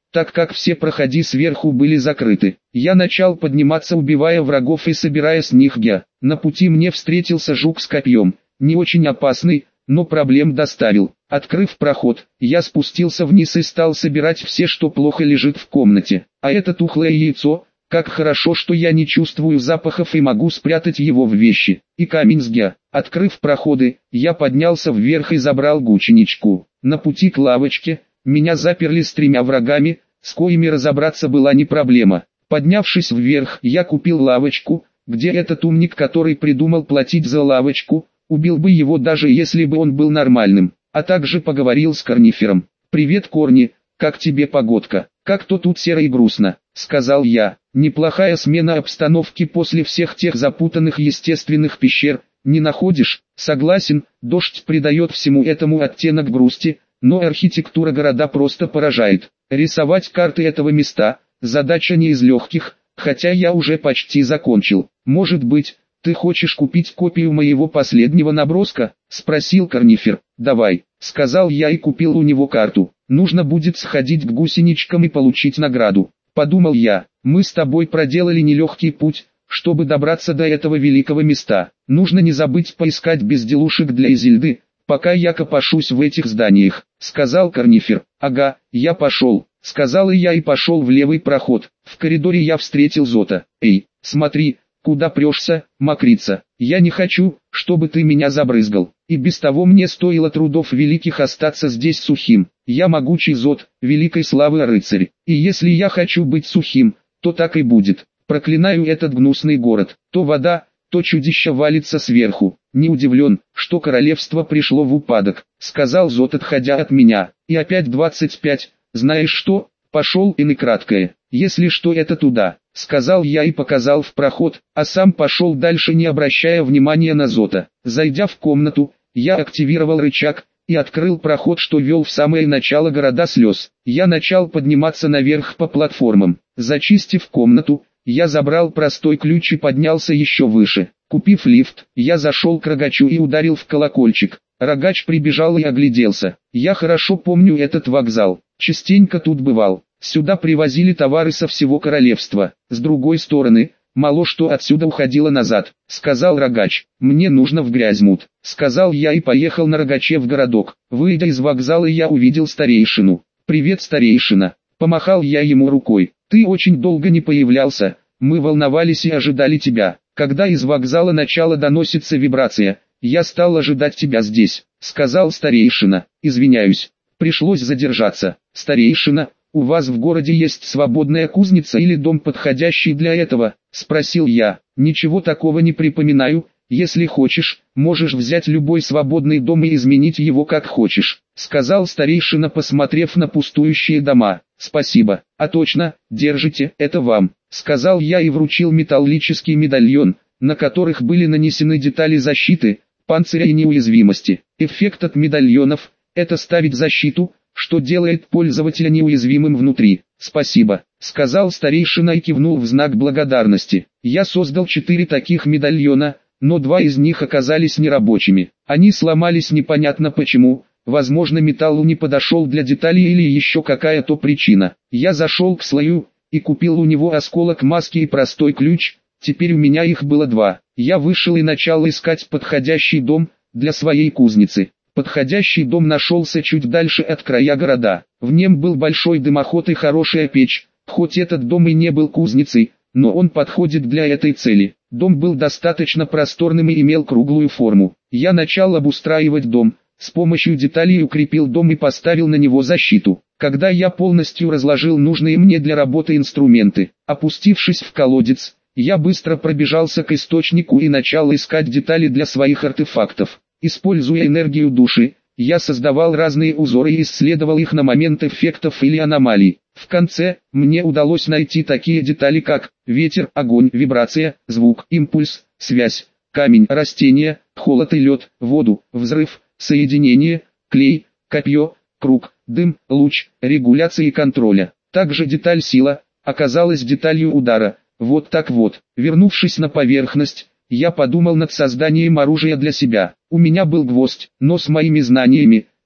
Speaker 1: так как все проходы сверху были закрыты. Я начал подниматься, убивая врагов и собирая с них гя. На пути мне встретился жук с копьем, не очень опасный, но проблем доставил. Открыв проход, я спустился вниз и стал собирать все, что плохо лежит в комнате. А это тухлое яйцо, как хорошо, что я не чувствую запахов и могу спрятать его в вещи. И камень с гя. Открыв проходы, я поднялся вверх и забрал гусеничку. На пути к лавочке, меня заперли с 3 врагами, с коими разобраться была не проблема. Поднявшись вверх, я купил лавочку, где этот умник, который придумал платить за лавочку, убил бы его, даже если бы он был нормальным, а также поговорил с Корнифером. «Привет, Корни, как тебе погодка? Как-то тут серо и грустно», — сказал я. «Неплохая смена обстановки после всех тех запутанных естественных пещер, не находишь?» «Согласен, дождь придает всему этому оттенок грусти, но архитектура города просто поражает. Рисовать карты этого места — задача не из легких, хотя я уже почти закончил. Может быть, ты хочешь купить копию моего последнего наброска?» — спросил Корнифер. «Давай», — сказал я и купил у него карту. «Нужно будет сходить к гусеничкам и получить награду». Подумал я, мы с тобой проделали нелегкий путь, чтобы добраться до этого великого места. Нужно не забыть поискать безделушек для Изильды, пока я копошусь в этих зданиях», — сказал Корнифер. «Ага, я пошел», — сказал я и пошел в левый проход. В коридоре я встретил Зота. «Эй, смотри, куда прешься, мокрица? Я не хочу, чтобы ты меня забрызгал. И без того мне стоило трудов великих остаться здесь сухим. Я могучий Зот, великой славы рыцарь. И если я хочу быть сухим, то так и будет. Проклинаю этот гнусный город. То вода, то чудище валится сверху. Не удивлен, что королевство пришло в упадок», — сказал Зот, отходя от меня. «И опять 25, знаешь что? Пошел и краткое. Если что, это туда», — сказал я и показал в проход, а сам пошел дальше, не обращая внимания на Зота. Зайдя в комнату, я активировал рычаг и открыл проход, что вел в самое начало города слез. Я начал подниматься наверх по платформам. Зачистив комнату, я забрал простой ключ и поднялся еще выше. Купив лифт, я зашел к рогачу и ударил в колокольчик. Рогач прибежал и огляделся. Я хорошо помню этот вокзал, частенько тут бывал. Сюда привозили товары со всего королевства. С другой стороны, мало что отсюда уходило назад, — сказал рогач. «Мне нужно в Грязьмут», — сказал я и поехал на рогаче в городок. Выйдя из вокзала, я увидел старейшину. «Привет, старейшина», — помахал я ему рукой. «Ты очень долго не появлялся, мы волновались и ожидали тебя». Когда из вокзала начала доносится вибрация, я стал ожидать тебя здесь, — сказал старейшина. «Извиняюсь, пришлось задержаться». «Старейшина, у вас в городе есть свободная кузница или дом, подходящий для этого?» — спросил я. «Ничего такого не припоминаю. Если хочешь, можешь взять любой свободный дом и изменить его как хочешь», — сказал старейшина, посмотрев на пустующие дома. «Спасибо. А точно, держите, это вам», — сказал я и вручил металлический медальон, на которых были нанесены детали защиты, панциря и неуязвимости. Эффект от медальонов — это ставить защиту, что делает пользователя неуязвимым внутри. «Спасибо», — сказал старейшина и кивнул в знак благодарности. Я создал 4 таких медальона, но 2 из них оказались нерабочими. Они сломались непонятно почему, возможно, металлу не подошел для деталей или еще какая-то причина. Я зашел к слою и купил у него осколок маски и простой ключ, теперь у меня их было 2. Я вышел и начал искать подходящий дом для своей кузницы. Подходящий дом нашелся чуть дальше от края города. В нем был большой дымоход и хорошая печь. Хоть этот дом и не был кузницей, но он подходит для этой цели. Дом был достаточно просторным и имел круглую форму. Я начал обустраивать дом, с помощью деталей укрепил дом и поставил на него защиту. Когда я полностью разложил нужные мне для работы инструменты, опустившись в колодец, я быстро пробежался к источнику и начал искать детали для своих артефактов. Используя энергию души, я создавал разные узоры и исследовал их на момент эффектов или аномалий. В конце, мне удалось найти такие детали как ветер, огонь, вибрация, звук, импульс, связь, камень, растение, холод и лед, воду, взрыв, соединение, клей, копье, круг, дым, луч, регуляции и контроля. Также деталь сила оказалась деталью удара. Вот так вот. Вернувшись на поверхность, я подумал над созданием оружия для себя. У меня был гвоздь, но с моими знаниями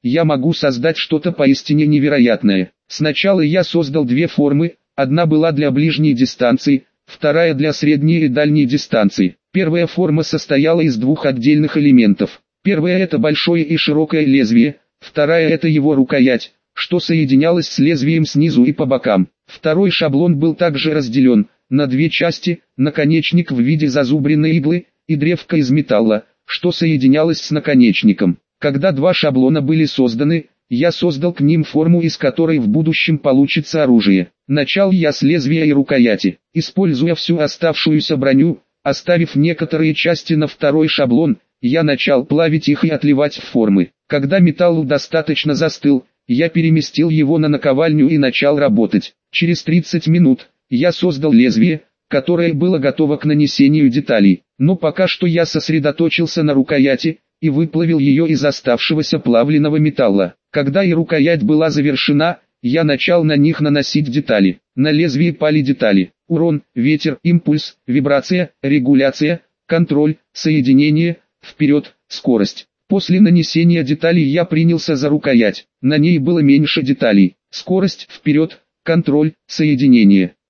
Speaker 1: я могу создать что-то поистине невероятное. Сначала я создал две формы, одна была для ближней дистанции, вторая для средней и дальней дистанции. Первая форма состояла из двух отдельных элементов. Первая — это большое и широкое лезвие, вторая — это его рукоять, что соединялось с лезвием снизу и по бокам. Второй шаблон был также разделен на две части: наконечник в виде зазубренной иглы и древко из металла, что соединялось с наконечником. Когда два шаблона были созданы, я создал к ним форму, из которой в будущем получится оружие. Начал я с лезвия и рукояти, используя всю оставшуюся броню, оставив некоторые части на второй шаблон. Я начал плавить их и отливать в формы. Когда металл достаточно застыл, я переместил его на наковальню и начал работать. Через 30 минут я создал лезвие, которое было готово к нанесению деталей. Но пока что я сосредоточился на рукояти и выплавил ее из оставшегося плавленного металла. Когда и рукоять была завершена, я начал на них наносить детали. На лезвие пали детали: урон, ветер, импульс, вибрация, регуляция, контроль, соединение, вперед, скорость. После нанесения деталей я принялся за рукоять. На ней было меньше деталей: скорость, вперед, контроль, соединение.